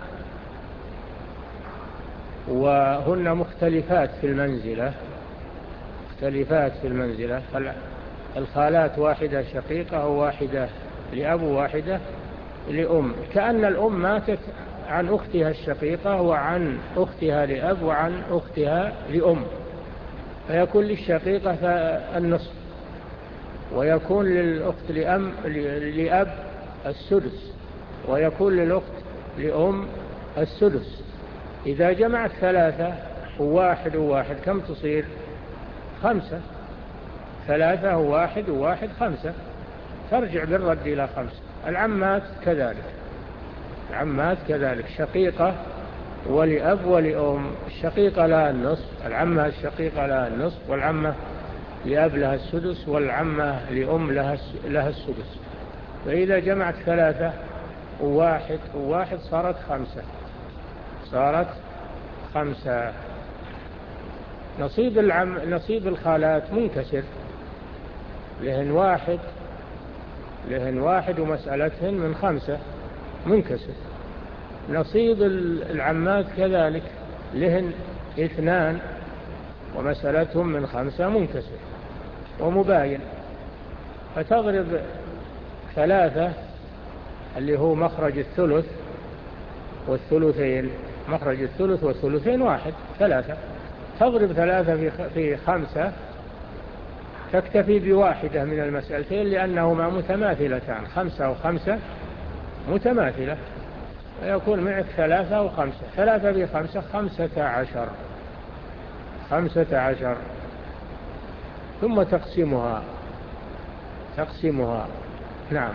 وهن مختلفات في المنزلة مختلفات في المنزلة الخالات واحدة شقيقة وواحدة لأب وواحدة لأم، كأن الأم ماتت عن أختها الشقيقة وعن أختها لأب وعن أختها لأم، فيكون للشقيقة النصف، ويكون للأخت لأم لأب السدس، ويكون للأخت لأم السدس. إذا جمعت ثلاثة وواحد وواحد كم تصير؟ خمسة. ثلاثة وواحد وواحد خمسة، ترجع بالرد إلى خمسة. العمات كذلك العمات كذلك شقيقة ولأب ولأم. الشقيقة لها النصف، العمة الشقيقة لها النصف، والعمة لأب لها السدس، والعمة لأم لها لها السدس. فإذا جمعت ثلاثة وواحد وواحد صارت خمسة صارت خمسة. نصيب العم نصيب الخالات منكسر، لهن واحد لهن واحد ومسألتهن من خمسة منكسر. نصيب العمات كذلك، لهن اثنان ومسألتهم من خمسة منكسر ومباين. فتضرب ثلاثة اللي هو مخرج الثلث والثلثين، مخرج الثلث والثلثين واحد، ثلاثة. تضرب ثلاثة في خمسة، تكتفي بواحدة من المسألتين لأنهما متماثلتان، خمسة وخمسة متماثلة، ويكون معك ثلاثة وخمسة. ثلاثة بخمسة خمسة عشر خمسة عشر ثم تقسمها تقسمها نعم.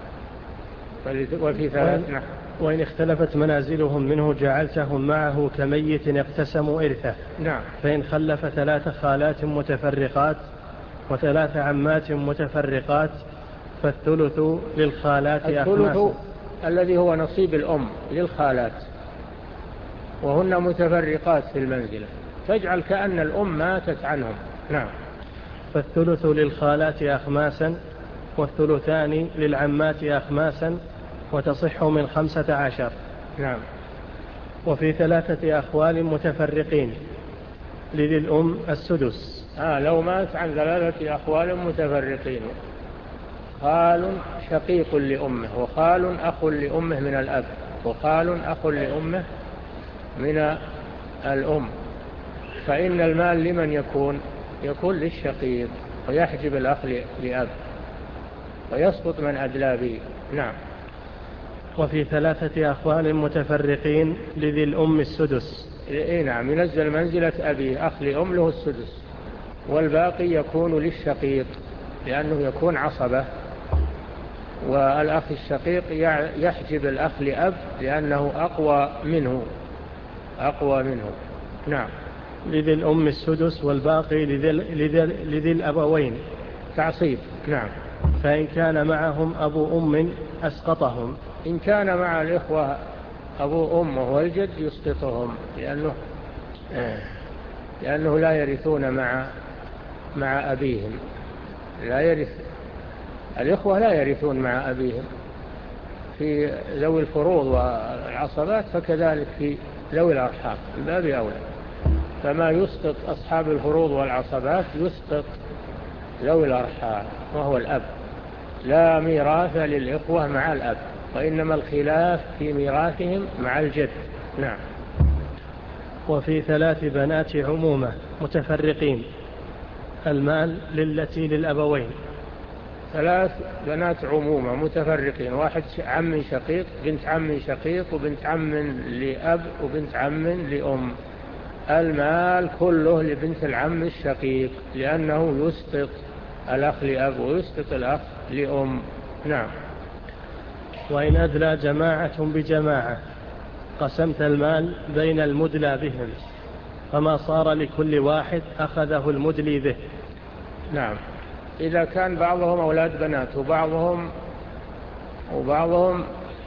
وفي ثلاث نعم. وإن اختلفت منازلهم منه جعلتهم معه كميت اقتسموا إرثه. نعم. فإن خلف ثلاث خالات متفرقات وثلاث عمات متفرقات فالثلث للخالات الثلث أخماسا. الذي هو نصيب الأم للخالات، وهن متفرقات في المنزلة، تجعل كأن الأم ماتت عنهم. نعم. فالثلث للخالات أخماسا والثلثان للعمات أخماسا، وتصح من خمسة عشر. نعم. وفي ثلاثة أخوال متفرقين لذي الأم السدس. آه لو مات عن ثلاثة أخوال متفرقين، خال شقيق لأمه، وخال أخ لأمه من الأب، وخال أخ لأمه من الأم، فإن المال لمن يكون؟ يكون للشقيق، ويحجب الأخ لأب، ويسقط من أدلى به. نعم. وفي ثلاثة أخوال متفرقين لذي الأم السدس. إيه نعم، ينزل منزلة أبيه، أخ لأم له السدس، والباقي يكون للشقيق لأنه يكون عصبة، والأخ الشقيق يحجب الأخ لأب لأنه أقوى منه أقوى منه. نعم. لذي الأم السدس والباقي لذي, لذي, لذي الأبوين تعصيب. نعم. فإن كان معهم أبو أم أسقطهم. إن كان مع الإخوة أبو أم وهو الجد يسقطهم، لأنه لأنه لا يرثون مع مع أبيهم. لا يرث الإخوة لا يرثون مع أبيهم في ذوي الفروض والعصبات، فكذلك في ذوي الأرحام الباب أولى. فما يسقط أصحاب الفروض والعصبات يسقط ذوي الأرحام وهو الأب. لا ميراث للإخوة مع الأب، وإنما الخلاف في ميراثهم مع الجد. نعم. وفي ثلاث بنات عمومة متفرقين المال للتي للأبوين. ثلاث بنات عمومة متفرقين، واحد عم شقيق، بنت عم شقيق، وبنت عم لأب، وبنت عم لأم. المال كله لبنت العم الشقيق، لأنه يسقط الأخ لأب ويسقط الأخ لأم. نعم. وإن أدلى جماعة بجماعة قسمت المال بين المدلى بهم، فما صار لكل واحد أخذه المدلي به. نعم. إذا كان بعضهم أولاد بنات وبعضهم وبعضهم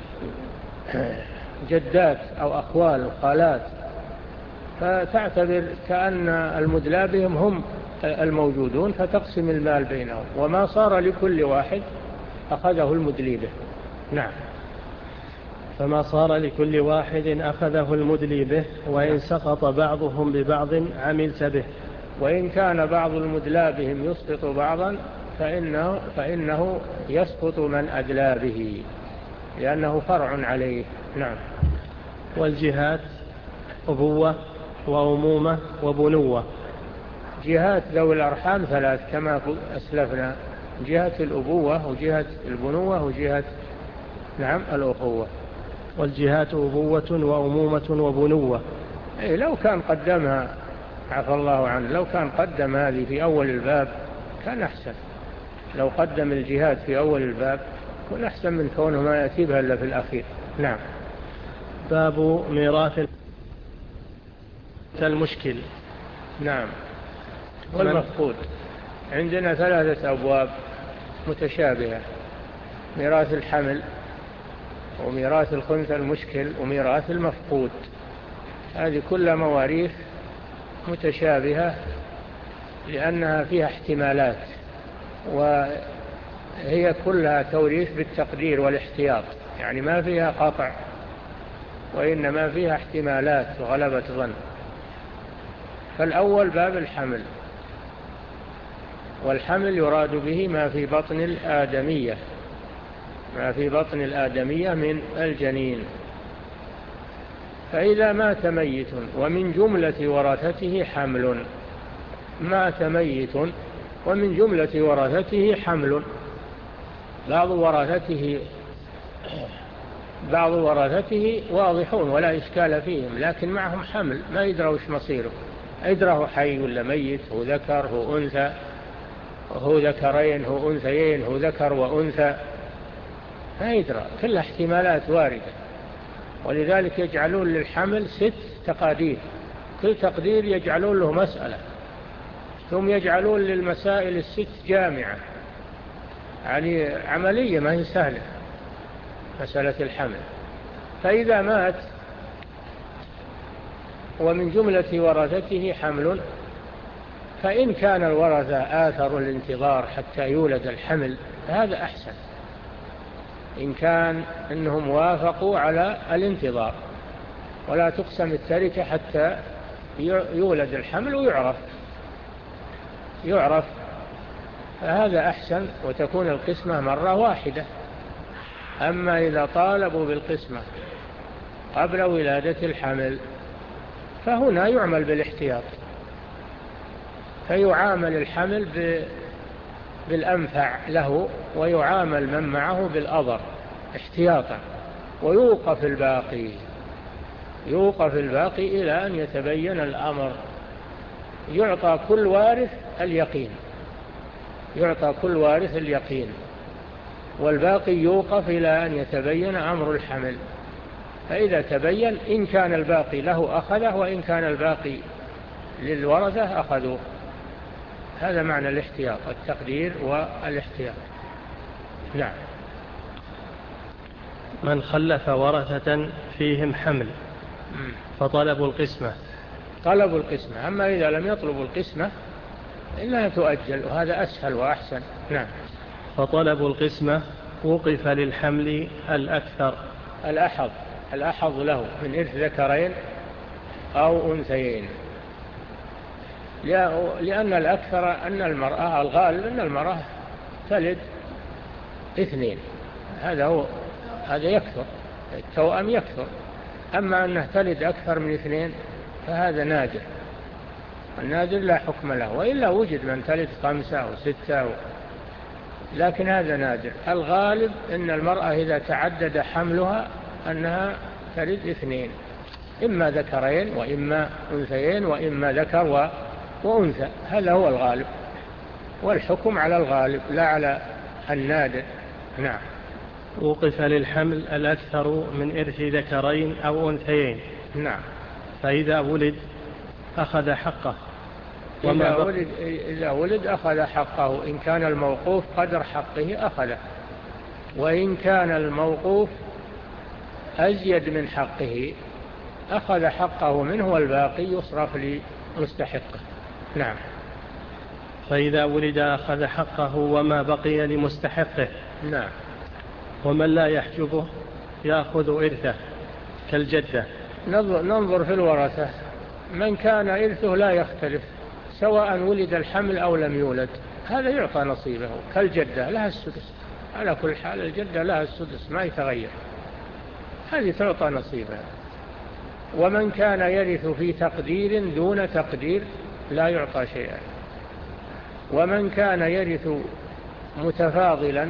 جدات أو أخوال وخالات، فتعتبر كأن المدلى بهم هم الموجودون، فتقسم المال بينهم، وما صار لكل واحد أخذه المدلي به. نعم. فما صار لكل واحد أخذه المدلي به، وإن سقط بعضهم ببعض عملت به. وإن كان بعض المدلى بهم يسقط بعضا فإنه, فإنه يسقط من أدلى به، لأنه فرع عليه. نعم. والجهات أبوة وأمومة وبنوة. جهات ذوي الأرحام ثلاث كما أسلفنا: جهة الأبوة وجهة البنوة وجهة نعم الأخوة. والجهات أبوة وأمومة وبنوة. إيه، لو كان قدمها عفى الله عنه، لو كان قدم هذه في أول الباب كان أحسن. لو قدم الجهات في أول الباب كان أحسن من كونه ما يأتي بها إلا في الأخير. نعم. باب ميراث المشكل. نعم. والمفقود عندنا ثلاثة أبواب متشابهة: ميراث الحمل، وميراث الخنثى المشكل، وميراث المفقود. هذه كلها مواريث متشابهة لأنها فيها احتمالات، وهي كلها توريث بالتقدير والاحتياط، يعني ما فيها قطع وإنما فيها احتمالات وغلبة ظن. فالأول باب الحمل، والحمل يراد به ما في بطن الآدمية، ما في بطن الآدمية من الجنين. فإذا مات ميت ومن جملة ورثته حمل، مات ميت ومن جملة ورثته حمل، بعض ورثته بعض ورثته واضحون ولا إشكال فيهم، لكن معهم حمل ما يدروا إيش مصيره، يدراه حي ولا ميت، هو ذكر هو أنثى، هو ذكرين هو أنثيين، هو ذكر وأنثى، ما يدرى، كل احتمالات واردة. ولذلك يجعلون للحمل ست تقادير، كل تقدير يجعلون له مسألة، ثم يجعلون للمسائل الست جامعة، يعني عملية ما هي سهلة مسألة الحمل. فإذا مات ومن جملة ورثته حمل، فإن كان الورثة آثروا الانتظار حتى يولد الحمل فهذا أحسن، إن كان أنهم وافقوا على الانتظار، ولا تقسم التركة حتى يولد الحمل ويعرف يعرف فهذا أحسن، وتكون القسمة مرة واحدة. أما إذا طالبوا بالقسمة قبل ولادة الحمل فهنا يعمل بالاحتياط، فيعامل الحمل بالأنفع له، ويعامل من معه بالأضر احتياطا، ويوقف الباقي يوقف الباقي إلى أن يتبين الأمر. يعطى كل وارث اليقين يعطى كل وارث اليقين والباقي يوقف إلى أن يتبين أمر الحمل. فإذا تبين إن كان الباقي له أخذه، وإن كان الباقي للورثة أخذوه. هذا معنى الاحتياط، التقدير والاحتياط. نعم. من خلف ورثة فيهم حمل فطلبوا القسمة. طلبوا القسمة، أما إذا لم يطلبوا القسمة إنها تؤجل، وهذا أسهل وأحسن. نعم. فطلبوا القسمة وقف للحمل الأكثر، الأحظ الأحظ له من إرث ذكرين أو أنثيين، لأن الأكثر أن المرأة، الغالب أن المرأة تلد اثنين، هذا هو هذا يكثر، التوأم يكثر. أما أنه تلد أكثر من اثنين فهذا نادر، النادر لا حكم له، وإلا وجد من تلد خمسة أو ستة لكن هذا نادر. الغالب أن المرأة إذا تعدد حملها أنها تلد اثنين، إما ذكرين وإما أنثيين وإما ذكر وأنثى، هذا هو الغالب، والحكم على الغالب لا على النادر. نعم. وقف للحمل الأكثر من إرث ذكرين أو أنثيين. نعم. فإذا ولد أخذ حقه. إذا ولد, إذا ولد أخذ حقه، إن كان الموقوف قدر حقه أخذه، وإن كان الموقوف أزيد من حقه أخذ حقه منه، والباقي يصرف لمستحقه. نعم. فإذا ولد أخذ حقه وما بقي لمستحقه. نعم. ومن لا يحجبه يأخذ إرثه كالجدة. ننظر في الورثة، من كان إرثه لا يختلف سواء ولد الحمل أو لم يولد، هذا يعطى نصيبه كالجدة لها السدس، على كل حال الجدة لها السدس ما يتغير، هذه تعطى نصيبها. ومن كان يرث في تقدير دون تقدير لا يعطى شيئا. ومن كان يرث متفاضلا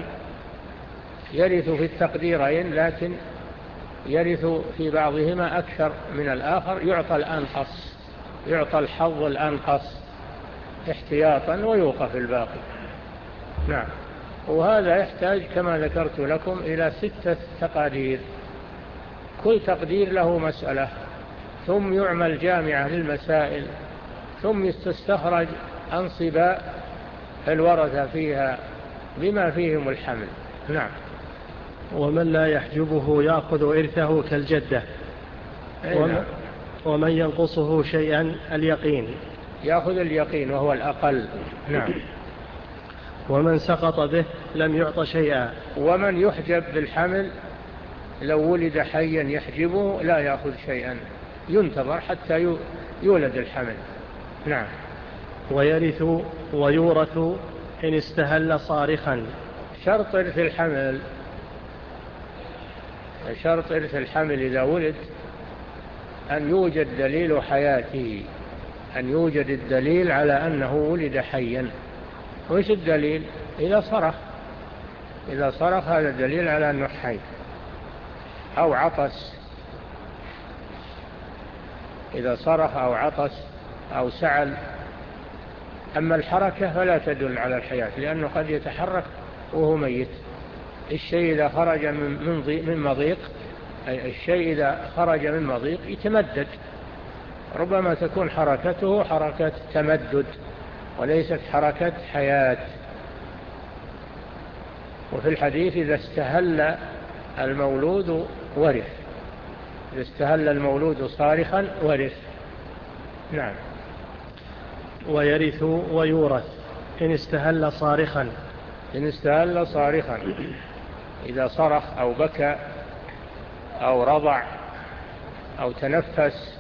يرث في التقديرين لكن يرث في بعضهما أكثر من الآخر يعطى الأنقص، يعطى الحظ الأنقص احتياطا ويوقف الباقي. نعم. وهذا يحتاج كما ذكرت لكم إلى ستة تقادير، كل تقدير له مسألة، ثم يعمل جامعة للمسائل، ثم تستخرج أنصباء الورثة فيها بما فيهم الحمل. نعم. ومن لا يحجبه يأخذ إرثه كالجدة. ومن, ومن ينقصه شيئا اليقين يأخذ اليقين وهو الأقل. نعم. ومن سقط به لم يعط شيئا. ومن يحجب بالحمل لو ولد حيا يحجبه لا يأخذ شيئا، ينتظر حتى يولد الحمل. نعم. ويرث ويورث إن استهل صارخا. شرط إرث الحمل، شرط إرث الحمل إذا ولد أن يوجد دليل حياته، أن يوجد الدليل على أنه ولد حيا. وإيش الدليل؟ إذا صرخ، إذا صرخ هذا دليل على أنه حي، أو عطس، إذا صرخ أو عطس أو سعل. أما الحركة فلا تدل على الحياة، لأنه قد يتحرك وهو ميت. الشيء إذا خرج من مضيق، أي الشيء إذا خرج من مضيق يتمدد، ربما تكون حركته حركة تمدد وليست حركة حياة. وفي الحديث إذا استهل المولود ورث، إذا استهل المولود صارخا ورث. نعم. ويرث ويورث إن استهل صارخا. إن استهل صارخا، إذا صرخ أو بكى أو رضع أو تنفس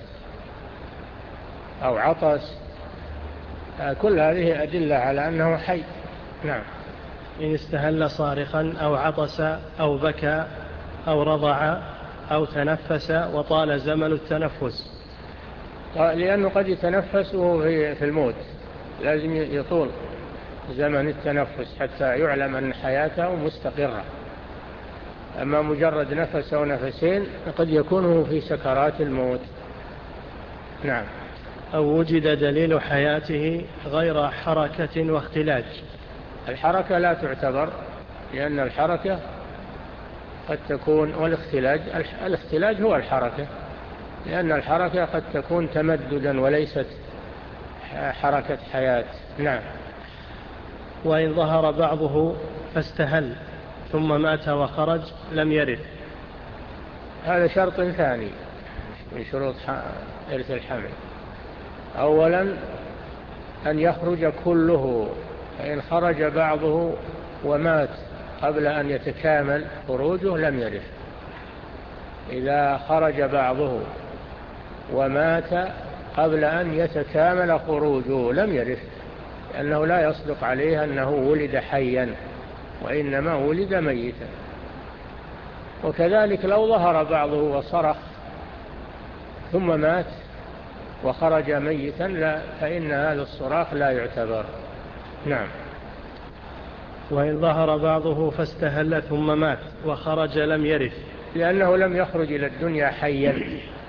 أو عطس، كل هذه أدلة على أنه حي. نعم. إن استهل صارخا أو عطس أو بكى أو رضع أو تنفس وطال زمن التنفس. لأنه قد يتنفس وهو في الموت، لازم يطول زمن التنفس حتى يعلم أن حياته مستقرة. أما مجرد نفس أو نفسين قد يكون في سكرات الموت. نعم. أو وجد دليل حياته غير حركة واختلاج. الحركة لا تعتبر، لأن الحركة قد تكون، والاختلاج، الاختلاج هو الحركة، لأن الحركة قد تكون تمددا وليست حركة حياة. نعم. وإن ظهر بعضه فاستهل ثم مات وخرج لم يرث. هذا شرط ثاني من شروط إرث الحمل. أولا أن يخرج كله، فإن خرج بعضه ومات قبل أن يتكامل خروجه لم يرث. إذا خرج بعضه ومات قبل أن يتكامل خروجه لم يرث، لأنه لا يصدق عليه أنه ولد حيا، وإنما ولد ميتا. وكذلك لو ظهر بعضه وصرخ ثم مات وخرج ميتا لا، فإن هذا الصراخ لا يعتبر. نعم. وإن ظهر بعضه فاستهل ثم مات وخرج لم يرث، لأنه لم يخرج إلى الدنيا حيا،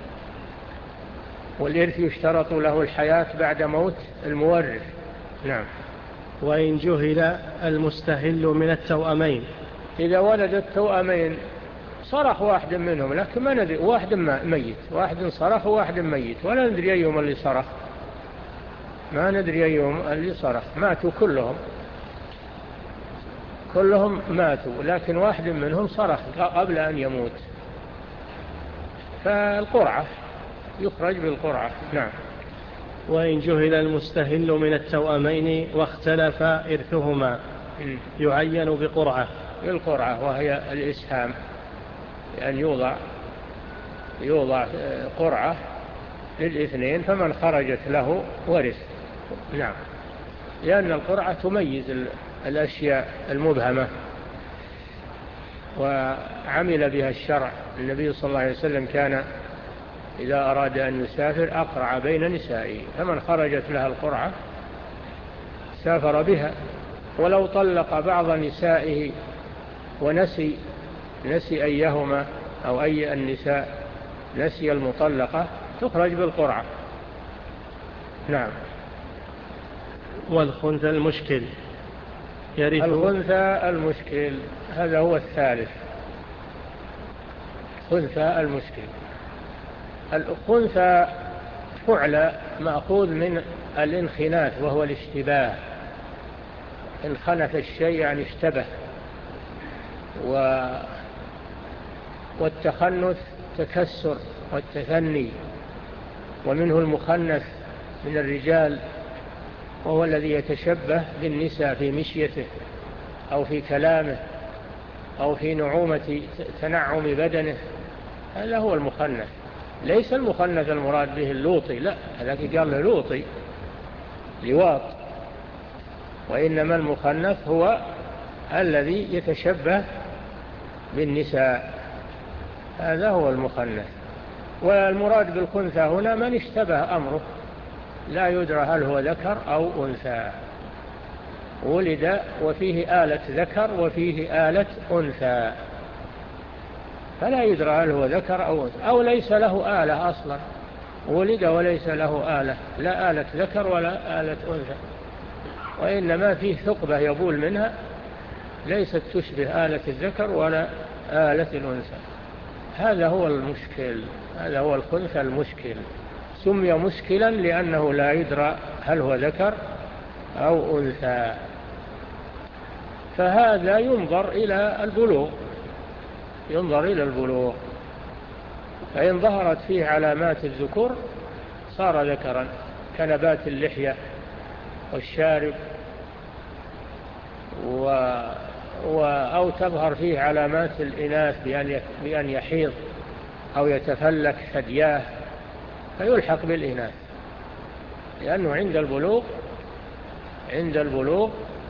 والإرث يشترط له الحياة بعد موت المورث. نعم. وإن جهل المستهل من التوأمين، إذا ولد التوأمين صرخ واحد منهم لكن ما ندري، واحد ميت، واحد صرخ وواحد ميت، ولا ندري أيهم اللي صرخ، ما ندري أيهم اللي صرخ، ماتوا كلهم كلهم ماتوا، لكن واحد منهم صرخ قبل أن يموت، فالقرعة يخرج بالقرعة. نعم. وإن جهل المستهل من التوأمين واختلف إرثهما يعين بقرعة. بالقرعة وهي الإسهام، يعني يوضع يوضع قرعة للاثنين، فمن خرجت له ورث. نعم. لأن القرعة تميز الأشياء المبهمة، وعمل بها الشرع. النبي صلى الله عليه وسلم كان إذا أراد أن يسافر أقرع بين نسائه، فمن خرجت لها القرعة سافر بها. ولو طلق بعض نسائه ونسي نسي أيهما أو أي النساء نسي المطلقة تخرج بالقرعة. نعم. والخنثى المشكل يرث. الخنثى المشكل هذا هو الثالث. خنثى المشكل، الخنثى فعل مأخوذ من الانخناث وهو الاشتباه. انخنث الشيء يعني اشتبه، و... والتخنث تكسر والتثني. ومنه المخنث من الرجال، وهو الذي يتشبه بالنساء في مشيته أو في كلامه أو في نعومة تنعم بدنه، هذا هو المخنث. ليس المخنث المراد به اللوطي، لا، هذاك قال له لوطي لواط، وإنما المخنث هو الذي يتشبه بالنساء، هذا هو المخنث. والمراد بالخنثى هنا من اشتبه أمره، لا يدرى هل هو ذكر أو أنثى، ولد وفيه آلة ذكر وفيه آلة أنثى، فلا يدرى هل هو ذكر أو أنثى، أو ليس له آلة أصلا، ولد وليس له آلة، لا آلة ذكر ولا آلة أنثى، وإنما فيه ثقبة يبول منها ليست تشبه آلة الذكر ولا آلة الأنثى. هذا هو المشكل، هذا هو الخنثى المشكل. سمي مشكلا لأنه لا يدرى هل هو ذكر أو أنثى. فهذا ينظر إلى البلوغ، ينظر إلى البلوغ، فإن ظهرت فيه علامات الذكور صار ذكرا، كنبات اللحية والشارب، و... و... أو تظهر فيه علامات الإناث بأن, بأن يحيض أو يتفلك ثدياه فيلحق بالإناث، لأنه عند البلوغ عند البلوغ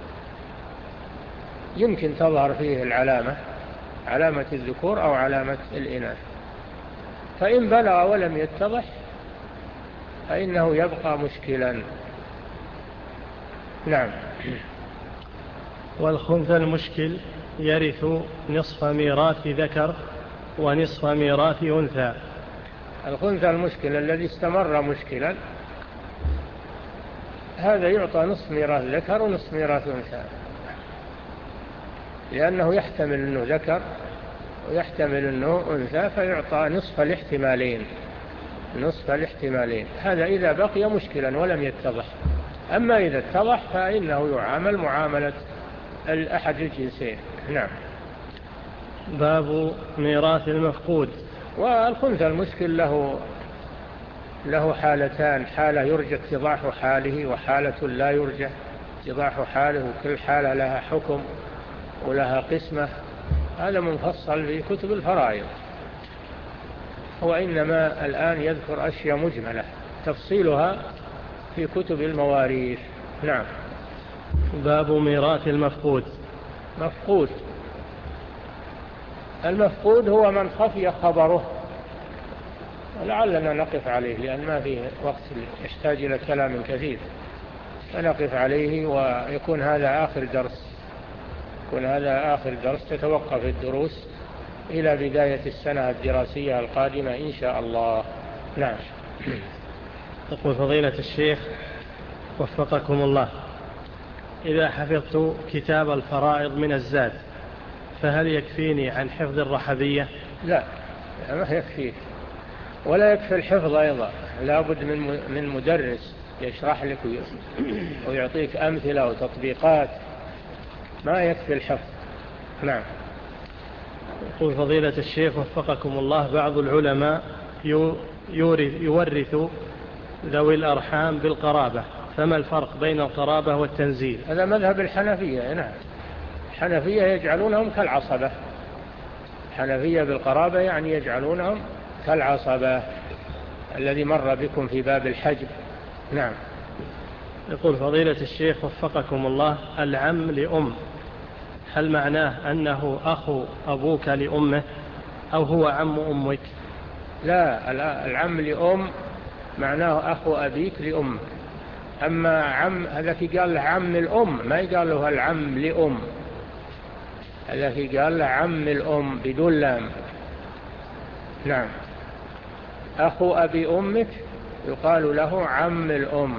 يمكن تظهر فيه العلامة، علامة الذكور أو علامة الإناث، فإن بلغ ولم يتضح فإنه يبقى مشكلا. نعم. والخنثى المشكل يرث نصف ميراث ذكر ونصف ميراث أنثى. الخنثى المشكل الذي استمر مشكلا هذا يعطى نصف ميراث ذكر ونصف ميراث أنثى، لأنه يحتمل أنه ذكر ويحتمل أنه أنثى، فيعطى نصف الاحتمالين، نصف الاحتمالين. هذا إذا بقي مشكلا ولم يتضح. أما إذا اتضح فإنه يعامل معاملة الأحد الجنسين. نعم. باب ميراث المفقود. والخنثى المشكل له له حالتان، حالة يرجى اتضاح حاله وحالة لا يرجى اتضاح حاله، وكل حالة لها حكم ولها قسمة. هذا منفصل في كتب الفرائض، وإنما الآن يذكر أشياء مجملة تفصيلها في كتب المواريث. نعم. باب ميراث المفقود. مفقود، المفقود هو من خفي خبره، ولعلنا نقف عليه لأن ما فيه وقت يحتاج إلى كلام كثير، فنقف عليه ويكون هذا آخر درس يكون هذا آخر درس، تتوقف الدروس إلى بداية السنة الدراسية القادمة إن شاء الله. نعم. يقول فضيلة الشيخ وفقكم الله: إذا حفظت كتاب الفرائض من الزاد فهل يكفيني عن حفظ الرحبية؟ لا، ما يكفيه، ولا يكفي الحفظ أيضا، لابد من من مدرس يشرح لك ويعطيك أمثلة وتطبيقات، ما يكفي الحفظ. نعم. يقول فضيلة الشيخ وفقكم الله: بعض العلماء يورث ذوي الأرحام بالقرابة، فما الفرق بين القرابة والتنزيل؟ هذا مذهب الحنفية. نعم، الحنفية يجعلونهم كالعصبة. الحنفية بالقرابة يعني يجعلونهم كالعصبة الذي مر بكم في باب الحجب. نعم. يقول فضيلة الشيخ وفقكم الله: العم لأم، هل معناه أنه أخو أبوك لأمه أو هو عم أمك؟ لا، العم لأم معناه أخو أبيك لأم. أما عم هذا في قال له عم الأم، ما يقال له العم لأم، هذا في قال له عم الأم بدون لام. نعم. أخو أبي أمك يقال له عم الأم،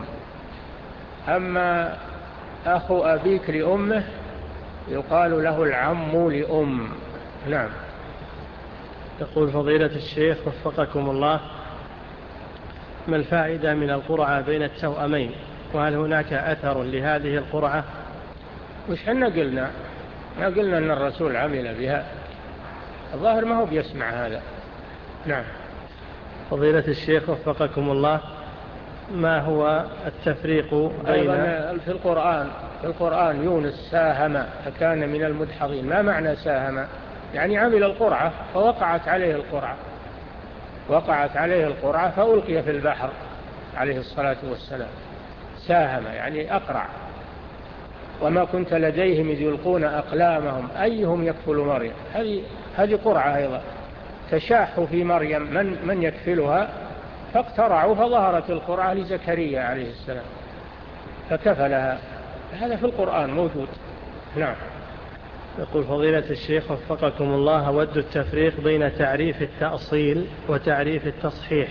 أما أخو أبيك لأمه يقال له العم لأم. نعم. يقول فضيلة الشيخ وفقكم الله: ما الفائدة من القرعة بين التوأمين، وهل هناك أثر لهذه القرعة؟ وش حنا قلنا؟ ما قلنا أن الرسول عمل بها، الظاهر ما هو بيسمع هذا. نعم. فضيلة الشيخ وفقكم الله: ما هو التفريق بين في القرآن في القرآن يونس ساهم فكان من المدحضين. ما معنى ساهم؟ يعني عمل القرعة فوقعت عليه القرعة، وقعت عليه القرعة فألقي في البحر عليه الصلاة والسلام. ساهم يعني أقرع. وما كنت لديهم إذ يلقون أقلامهم أيهم يكفل مريم. هذه هذه قرعة أيضا، تشاحوا في مريم من من يكفلها، فاقترعوا فظهرت القرعة لزكريا عليه السلام فكفلها. هذا في القرآن موجود. نعم. يقول فضيلة الشيخ وفقكم الله: أود التفريق بين تعريف التأصيل وتعريف التصحيح.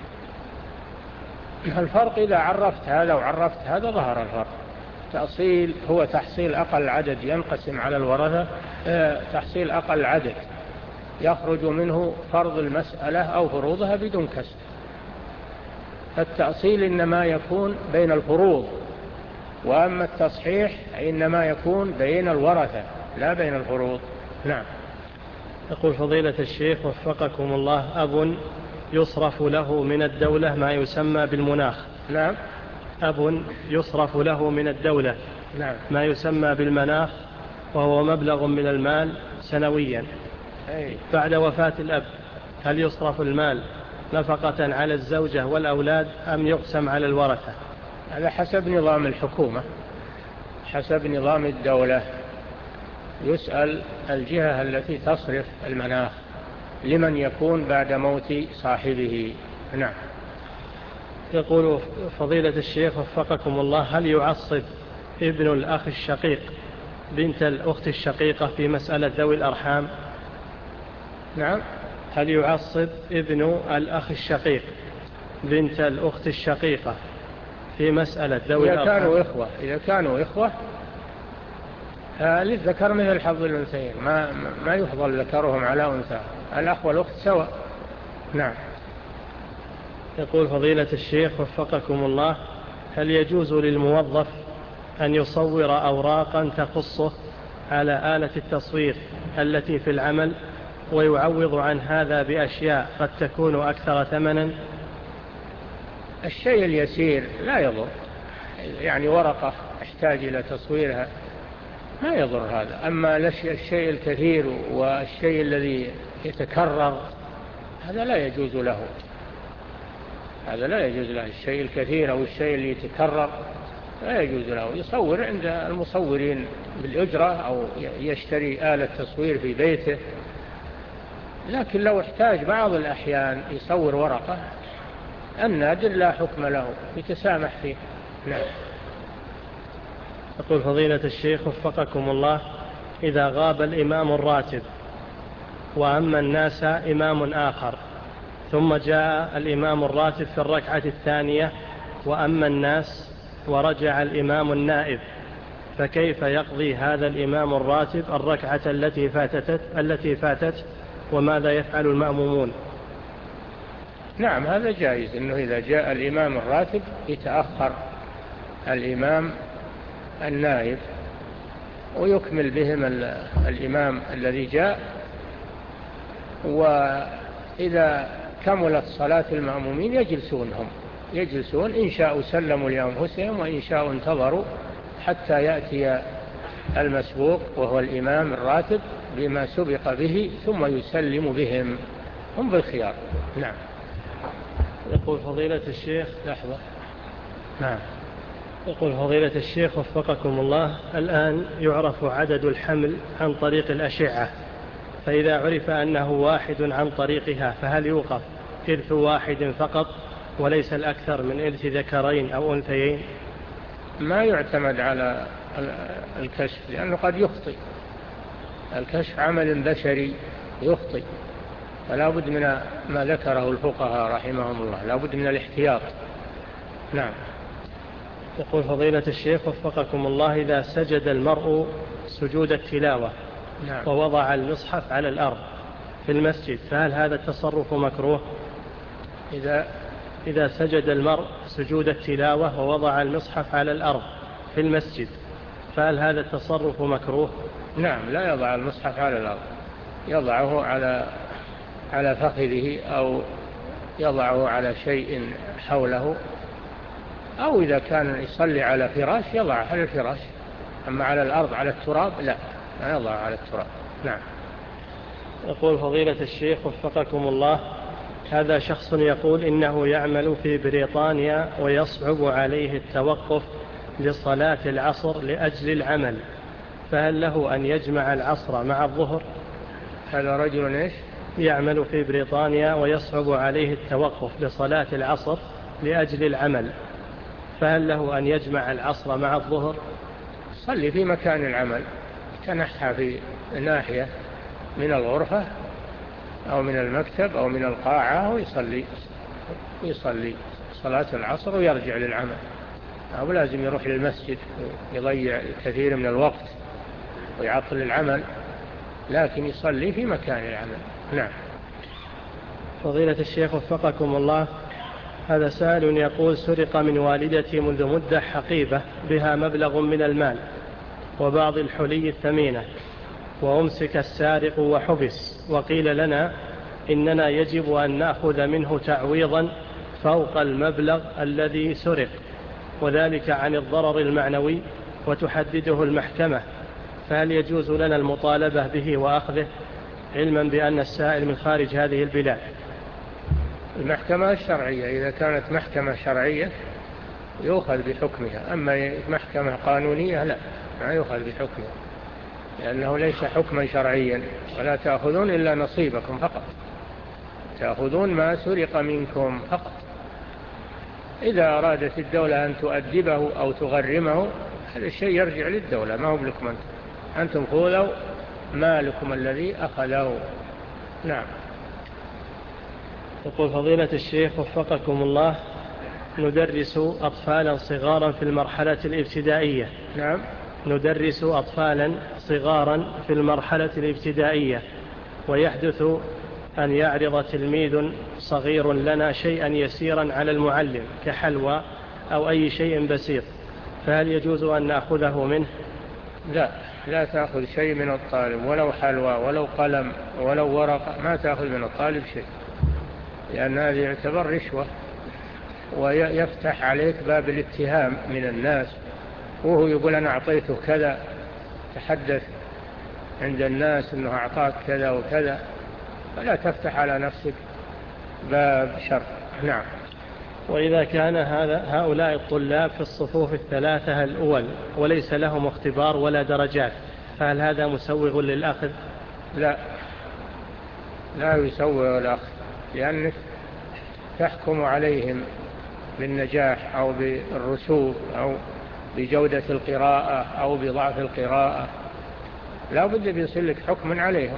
الفرق إذا عرفت هذا وعرفت هذا ظهر الفرق. تأصيل هو تحصيل أقل عدد ينقسم على الورثة، تحصيل أقل عدد يخرج منه فرض المسألة أو فروضها بدون كسر. التأصيل إنما يكون بين الفروض، وأما التصحيح إنما يكون بين الورثة لا بين الفروض. نعم. يقول فضيلة الشيخ وفقكم الله: أب يصرف له من الدولة ما يسمى بالمناخ. نعم. أب يصرف له من الدولة نعم. ما يسمى بالمناخ، وهو مبلغ من المال سنويا. أي. بعد وفاة الأب هل يصرف المال نفقة على الزوجة والأولاد أم يقسم على الورثة؟ هذا حسب نظام الحكومة، حسب نظام الدولة. يسأل الجهة التي تصرف المناخ لمن يكون بعد موت صاحبه. نعم. يقول فضيلة الشيخ وفقكم الله: هل يعصب ابن الأخ الشقيق بنت الأخت الشقيقة في مسألة ذوي الأرحام؟ نعم. هل يعصب ابن الأخ الشقيق بنت الأخت الشقيقة في مسألة ذوي إذا الأرحام؟ كانوا إخوة إذا كانوا إخوة للذكر مثل حظ الأنثيين، ما ما يفضل ذكرهم على أنثى، الأخ والأخت سواء. نعم. يقول فضيلة الشيخ وفقكم الله: هل يجوز للموظف أن يصور أوراقا تخصه على آلة التصوير التي في العمل ويعوض عن هذا بأشياء قد تكون أكثر ثمنا؟ الشيء اليسير لا يضر، يعني ورقة يحتاج إلى تصويرها ما يضر هذا. أما الشيء الكثير والشيء الذي يتكرر هذا لا يجوز له، هذا لا يجوز له. الشيء الكثير أو الشيء اللي يتكرر لا يجوز له. يصور عند المصورين بالأجرة أو يشتري آلة تصوير في بيته، لكن لو احتاج بعض الأحيان يصور ورقة، النادر لا حكم له، يتسامح فيه. نعم. يقول فضيلة الشيخ وفقكم الله: إذا غاب الإمام الراتب وأما الناس إمام آخر، ثم جاء الإمام الراتب في الركعة الثانية وأما الناس ورجع الإمام النائب، فكيف يقضي هذا الإمام الراتب الركعة التي فاتت, التي فاتت وماذا يفعل المأمومون؟ نعم، هذا جائز، أنه إذا جاء الإمام الراتب يتأخر الإمام النائب ويكمل بهم الإمام الذي جاء، وإذا كملت صلاة المأمومين يجلسون هم يجلسون إن شاءوا سلموا لأنفسهم وإن شاءوا انتظروا حتى يأتي المسبوق وهو الإمام الراتب بما سبق به ثم يسلم بهم، هم بالخيار. نعم. يقول فضيلة الشيخ لحظة. نعم. يقول فضيلة الشيخ وفقكم الله، الآن يعرف عدد الحمل عن طريق الأشعة، فإذا عرف أنه واحد عن طريقها فهل يوقف إرث واحد فقط وليس الأكثر من إرث ذكرين أو أنثيين؟ ما يعتمد على الكشف لأنه قد يخطئ، الكشف عمل بشري يخطئ، فلا بد من ما ذكره الفقهاء رحمهم الله، لا بد من الاحتياط. نعم. يقول فضيلة الشيخ وفقكم الله، إذا سجد المرء سجود التلاوة نعم. ووضع المصحف على الأرض في المسجد فهل هذا التصرف مكروه؟ إذا إذا سجد المرء سجود التلاوة ووضع المصحف على الأرض في المسجد فهل هذا التصرف مكروه؟ نعم، لا يضع المصحف على الأرض، يضعه على على فخذه أو يضعه على شيء حوله، أو إذا كان يصلي على فراش يضعه على الفراش، أما على الأرض على التراب لا، لا يضعه على التراب. نعم. يقول فضيلة الشيخ وفقكم الله، هذا شخص يقول إنه يعمل في بريطانيا ويصعب عليه التوقف لصلاة العصر لأجل العمل، فهل له أن يجمع العصر مع الظهر؟ هذا رجل إيش؟ يعمل في بريطانيا ويصعب عليه التوقف لصلاة العصر لأجل العمل، فهل له أن يجمع العصر مع الظهر؟ صلي في مكان العمل، تنحى في ناحية من الغرفة أو من المكتب أو من القاعة ويصلي يصلي صلاة العصر ويرجع للعمل، أو لازم يروح للمسجد يضيع كثير من الوقت ويعطل العمل، لكن يصلي في مكان العمل. نعم. فضيلة الشيخ وفقكم الله، هذا سائل يقول سرق من والدتي منذ مدة حقيبة بها مبلغ من المال وبعض الحلي الثمينة، وأمسك السارق وحبس، وقيل لنا إننا يجب أن نأخذ منه تعويضا فوق المبلغ الذي سرق، وذلك عن الضرر المعنوي وتحدده المحكمة، فهل يجوز لنا المطالبة به وأخذه علما بأن السائل من خارج هذه البلاد؟ المحكمة الشرعية إذا كانت محكمة شرعية يؤخذ بحكمها، أما محكمة قانونية لا، ما يؤخذ بحكمها لأنه ليس حكما شرعيا، ولا تأخذون إلا نصيبكم فقط، تأخذون ما سرق منكم فقط. إذا أرادت الدولة أن تؤدبه أو تغرمه هذا الشيء يرجع للدولة، ما هو لكم أنتم، أنتم خذوا مالكم الذي أخذوا. نعم. يقول فضيلة الشيخ وفقكم الله، ندرس أطفالا صغارا في المرحلة الابتدائية. نعم. ندرس أطفالا صغارا في المرحلة الابتدائية، ويحدث أن يعرض تلميذ صغير لنا شيئا يسيرا على المعلم كحلوى أو أي شيء بسيط، فهل يجوز أن نأخذه منه؟ لا، لا تأخذ شيء من الطالب، ولو حلوى ولو قلم ولو ورقة، ما تأخذ من الطالب شيء، لأن هذا يعتبر رشوة ويفتح عليك باب الاتهام من الناس، وهو يقول أنا أعطيته كذا، تحدث عند الناس أنه أعطاك كذا وكذا، فلا تفتح على نفسك باب شر. نعم. وإذا كان هذا هؤلاء الطلاب في الصفوف الثلاثة الأول وليس لهم اختبار ولا درجات، فهل هذا مسوغ للأخذ؟ لا، لا يسوغ الأخذ، لأنك تحكم عليهم بالنجاح أو بالرسوب أو بجودة القراءة أو بضعف القراءة، لا بد بيصير لك حكم عليهم،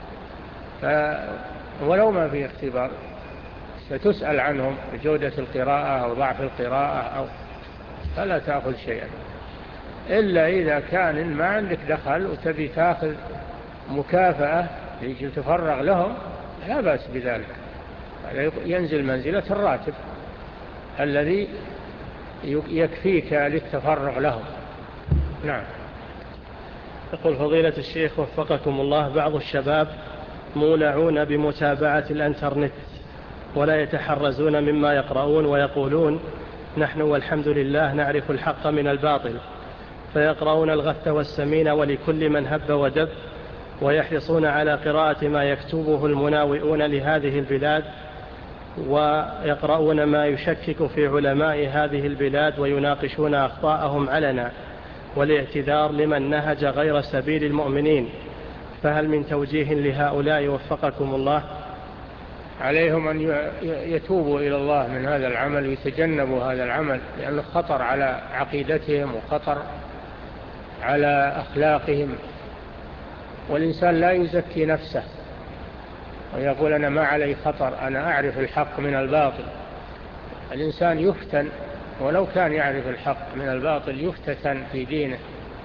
ولو ما في اختبار ستسأل عنهم بجودة القراءة أو ضعف القراءة أو فلا تأخذ شيئا، إلا إذا كان ما عندك دخل وتبي تأخذ مكافأة يجي تفرغ لهم لا بأس بذلك، ينزل منزلة الراتب الذي يكفيك للتفرغ لهم. نعم. يقول فضيلة الشيخ وفقكم الله، بعض الشباب مولعون بمتابعة الانترنت ولا يتحرزون مما يقرؤون، ويقولون نحن والحمد لله نعرف الحق من الباطل، فيقرؤون الغث والسمين ولكل من هب ودب، ويحرصون على قراءة ما يكتبه المناوئون لهذه البلاد، ويقرؤون ما يشكك في علماء هذه البلاد، ويناقشون أخطاءهم علنا والاعتذار لمن نهج غير سبيل المؤمنين، فهل من توجيه لهؤلاء وفقكم الله؟ عليهم أن يتوبوا إلى الله من هذا العمل ويتجنبوا هذا العمل، لأنه خطر على عقيدتهم وخطر على أخلاقهم، والإنسان لا يزكي نفسه ويقول أنا ما علي خطر، أنا أعرف الحق من الباطل. الإنسان يفتن ولو كان يعرف الحق من الباطل، يفتتن في دينه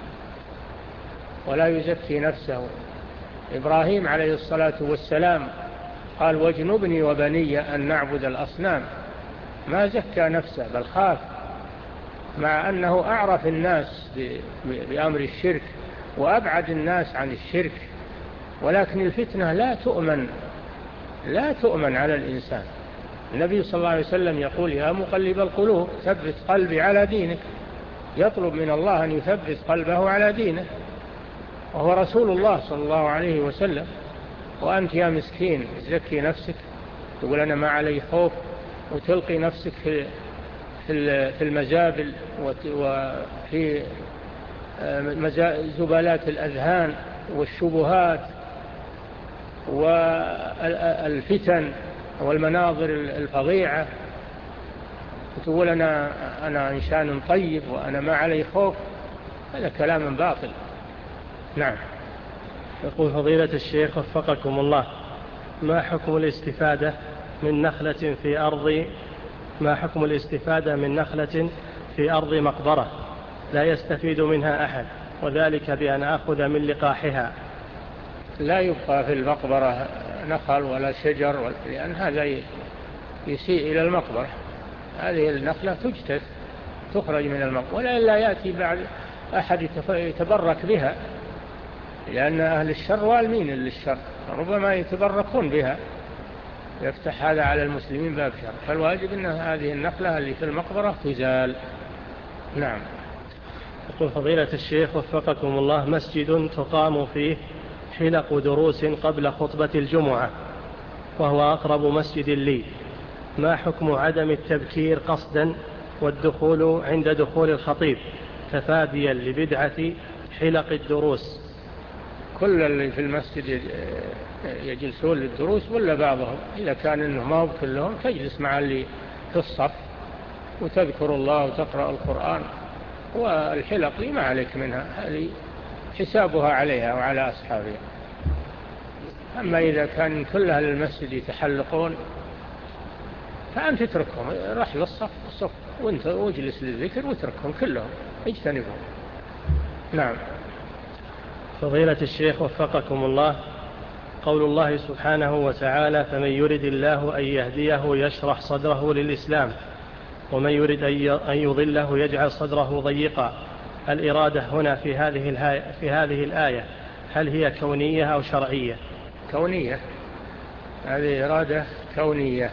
ولا يزكي نفسه. إبراهيم عليه الصلاة والسلام قال واجنبني وبني أن نعبد الأصنام، ما زكى نفسه بل خاف، مع أنه أعرف الناس بأمر الشرك وأبعد الناس عن الشرك، ولكن الفتنة لا تؤمن لا تؤمن على الإنسان. النبي صلى الله عليه وسلم يقول يا مقلب القلوب ثبت قلبي على دينك، يطلب من الله أن يثبت قلبه على دينه، وهو رسول الله صلى الله عليه وسلم. وأنت يا مسكين تزكي نفسك تقول أنا ما علي خوف، وتلقي نفسك في في المزابل وفي زبالات الأذهان والشبهات والفتن والمناظر الفظيعة، وتقول أنا أنا إنسان طيب وأنا ما علي خوف، هذا كلام باطل. نعم. يقول فضيلة الشيخ وفقكم الله، ما حكم الاستفادة من نخلة في أرض ما حكم الاستفادة من نخلة في أرض مقبرة لا يستفيد منها أحد، وذلك بأن أخذ من لقاحها؟ لا يبقى في المقبرة نخل ولا شجر، لأن هذا يسيء إلى المقبرة. هذه النخلة تجتث تخرج من المقبرة، ولا لا يأتي بعد أحد يتبرك بها، لأن أهل الشر والمين للشر ربما يتبركون بها، يفتح هذا على المسلمين باب شر، فالواجب أن هذه النخلة اللي في المقبرة تزال. نعم. يقول فضيلة الشيخ وفقكم الله، مسجد تقام فيه حلق دروس قبل خطبة الجمعة وهو أقرب مسجد لي، ما حكم عدم التبكير قصدا والدخول عند دخول الخطيب تفاديا لبدعة حلق الدروس؟ كل اللي في المسجد يجلسون للدروس ولا بعضهم، إذا كان إنه ما هو كلهم تجلس مع اللي في الصف وتذكر الله وتقرأ القرآن، والحلق لي ما عليك منها، هذه حسابها عليها وعلى أصحابها. أما إذا كان كل أهل المسجد يتحلقون فأنت تتركهم، راح للصف الصف وانت واجلس للذكر وتركهم كلهم اجتنبهم. نعم. فضيلة الشيخ وفقكم الله، قول الله سبحانه وتعالى فمن يرد الله أن يهديه يشرح صدره للإسلام ومن يرد أن يضله يجعل صدره ضيقا، الإرادة هنا في هذه في هذه الآية هل هي كونية أو شرعية؟ كونية، هذه إرادة كونية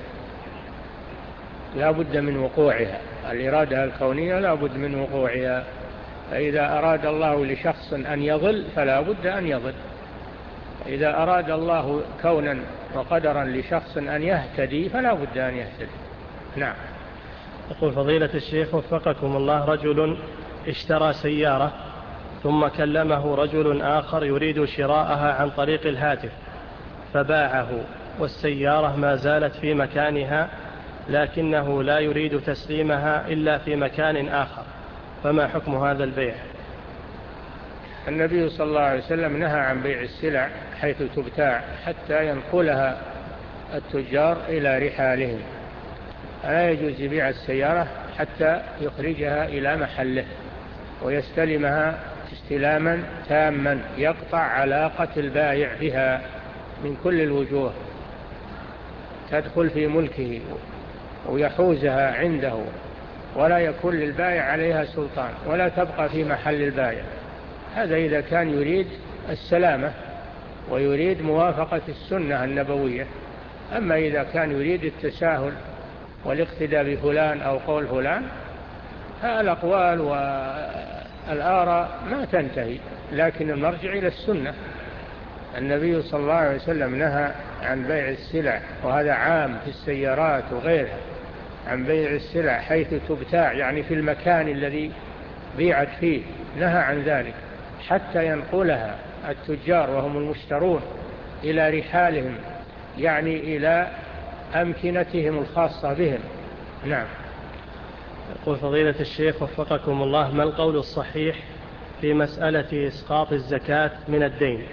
لا بد من وقوعها، الإرادة الكونية لا بد من وقوعها. فإذا أراد الله لشخص أن يضل فلا بد أن يضل، إذا أراد الله كونا وقدرا لشخص أن يهتدي فلا بد أن يهتدي. نعم. يقول فضيلة الشيخ وفقكم الله، رجل اشترى سيارة ثم كلمه رجل آخر يريد شراءها عن طريق الهاتف فباعه، والسيارة ما زالت في مكانها لكنه لا يريد تسليمها إلا في مكان آخر، فما حكم هذا البيع؟ النبي صلى الله عليه وسلم نهى عن بيع السلع حيث تبتاع حتى ينقلها التجار إلى رحالهم. لا يجوز يبيع السيارة حتى يخرجها إلى محله ويستلمها استلاما تاما يقطع علاقة البائع بها من كل الوجوه، تدخل في ملكه ويحوزها عنده، ولا يكون للبائع عليها سلطان ولا تبقى في محل البائع. هذا إذا كان يريد السلامة ويريد موافقة السنة النبوية. أما إذا كان يريد التساهل والاقتداء بفلان أو قول فلان، فالأقوال والآراء ما تنتهي، لكن المرجع إلى السنة. النبي صلى الله عليه وسلم نهى عن بيع السلع، وهذا عام في السيارات وغيرها، عن بيع السلع حيث تبتاع، يعني في المكان الذي بيعت فيه، نهى عن ذلك حتى ينقلها التجار وهم المشترون إلى رحالهم، يعني إلى أمكنتهم الخاصة بهم. نعم. يقول فضيلة الشيخ وفقكم الله: ما القول الصحيح في مسألة إسقاط الزكاة من الدين؟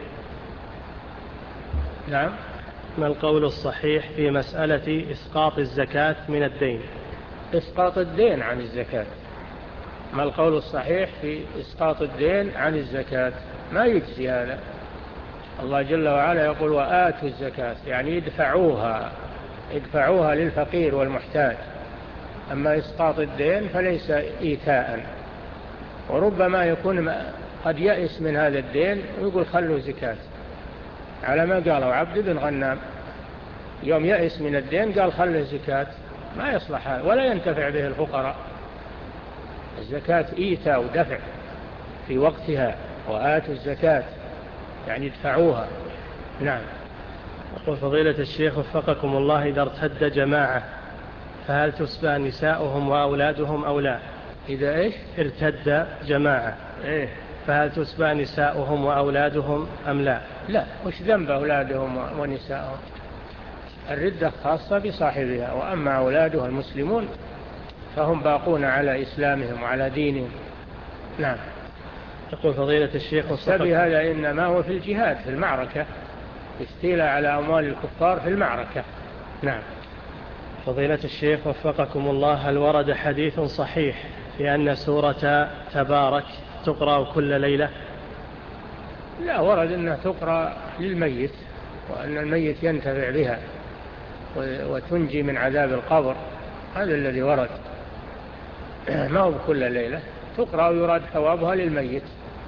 نعم. ما القول الصحيح في مسألة إسقاط الزكاة من الدين؟ إسقاط الدين عن الزكاة. ما القول الصحيح في إسقاط الدين عن الزكاة؟ ما يجزي هذا. الله جل وعلا يقول: وآتوا الزكاة، يعني يدفعوها يدفعوها للفقير والمحتاج. أما إسقاط الدين فليس إيتاء، وربما يكون قد يأس من هذا الدين ويقول خلوا زكاة، على ما قالوا عبد بن غنام يوم يأس من الدين قال خلوا زكاة. ما يصلح هذا ولا ينتفع به الفقراء. الزكاة إيتاء ودفع في وقتها. وآتوا الزكاة يعني ادفعوها. نعم. يقول فضيلة الشيخ وفقكم الله: إذا ارتد جماعة فهل تسبى نساؤهم وأولادهم أو لا؟ إذا إيش؟ ارتد جماعة إيه؟ فهل تسبى نساؤهم وأولادهم أم لا؟ لا. وش ذنب أولادهم ونساؤهم؟ الردة خاصة بصاحبها، وأما أولاده المسلمون فهم باقون على إسلامهم وعلى دينهم. نعم. يقول فضيلة الشيخ السبب هذا إنما هو في الجهاد، في المعركة، استيلاء على أموال الكفار في المعركة. نعم. فضيلة الشيخ وفقكم الله: هل ورد حديث صحيح في أن سورة تبارك تقرأ كل ليلة؟ لا، ورد أنها تقرأ للميت، وأن الميت ينتفع بها وتنجي من عذاب القبر. هذا الذي ورد، ما هو بكل ليلة تقرأ ويراد ثوابها للميت.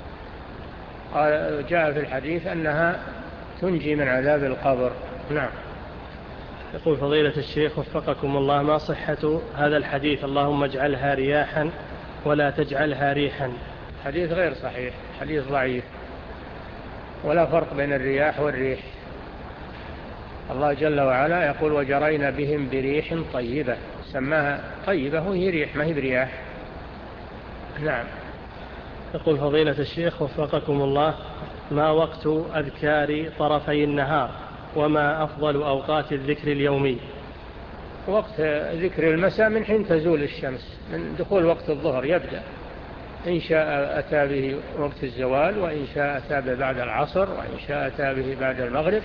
جاء في الحديث أنها تنجي من عذاب القبر. نعم. يقول فضيلة الشيخ وفقكم الله: ما صحة هذا الحديث اللهم اجعلها رياحا ولا تجعلها ريحا؟ حديث غير صحيح، حديث ضعيف، ولا فرق بين الرياح والريح. الله جل وعلا يقول: وجرينا بهم بريح طيبة، سماها طيبة وهي ريح ما هي برياح. نعم. يقول فضيلة الشيخ وفقكم الله: ما وقت أذكار طرفي النهار، وما أفضل أوقات الذكر اليومي؟ وقت ذكر المساء من حين تزول الشمس، من دخول وقت الظهر يبدأ، إن شاء أتى به وقت الزوال، وإن شاء أتى به بعد العصر، وإن شاء أتى به بعد المغرب،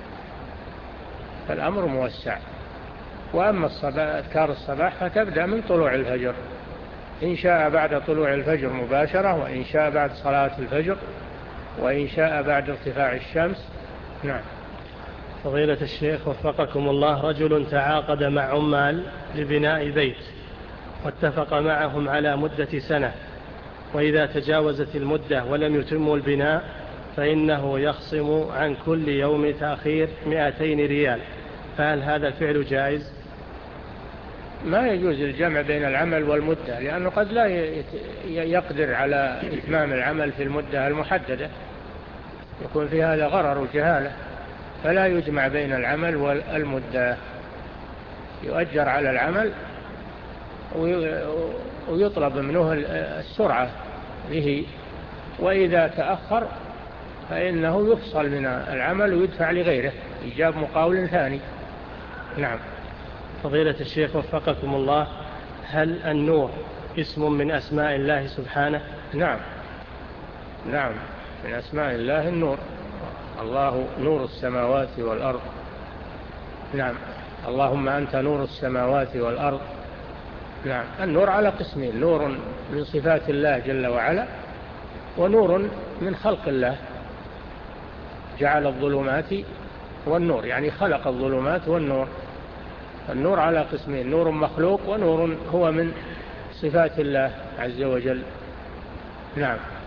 فالأمر موسع. وأما الصباح أذكار الصباح فتبدأ من طلوع الفجر، إن شاء بعد طلوع الفجر مباشرة، وإن شاء بعد صلاة الفجر، وإن شاء بعد ارتفاع الشمس. نعم. فضيلة الشيخ وفقكم الله: رجل تعاقد مع عمال لبناء بيت واتفق معهم على مدة سنة، وإذا تجاوزت المدة ولم يتموا البناء فإنه يخصم عن كل يوم تأخير مئتين ريال، فهل هذا الفعل جائز؟ ما يجوز الجمع بين العمل والمدة، لأنه قد لا يقدر على إتمام العمل في المدة المحددة، يكون في هذا غرر وجهالة، فلا يجمع بين العمل والمدة. يؤجر على العمل ويطلب منه السرعة به، وإذا تأخر فإنه يفصل من العمل ويدفع لغيره إيجاب مقاول ثاني. نعم. فضيلة الشيخ وفقكم الله: هل النور اسم من أسماء الله سبحانه؟ نعم. نعم. من أسماء الله النور. الله نور السماوات والأرض. نعم. اللهم أنت نور السماوات والأرض. نعم. النور على قسمين: نور من صفات الله جل وعلا، ونور من خلق الله. جعل الظلمات والنور، يعني خلق الظلمات والنور. النور على قسمين: نور مخلوق ونور هو من صفات الله عز وجل. نعم.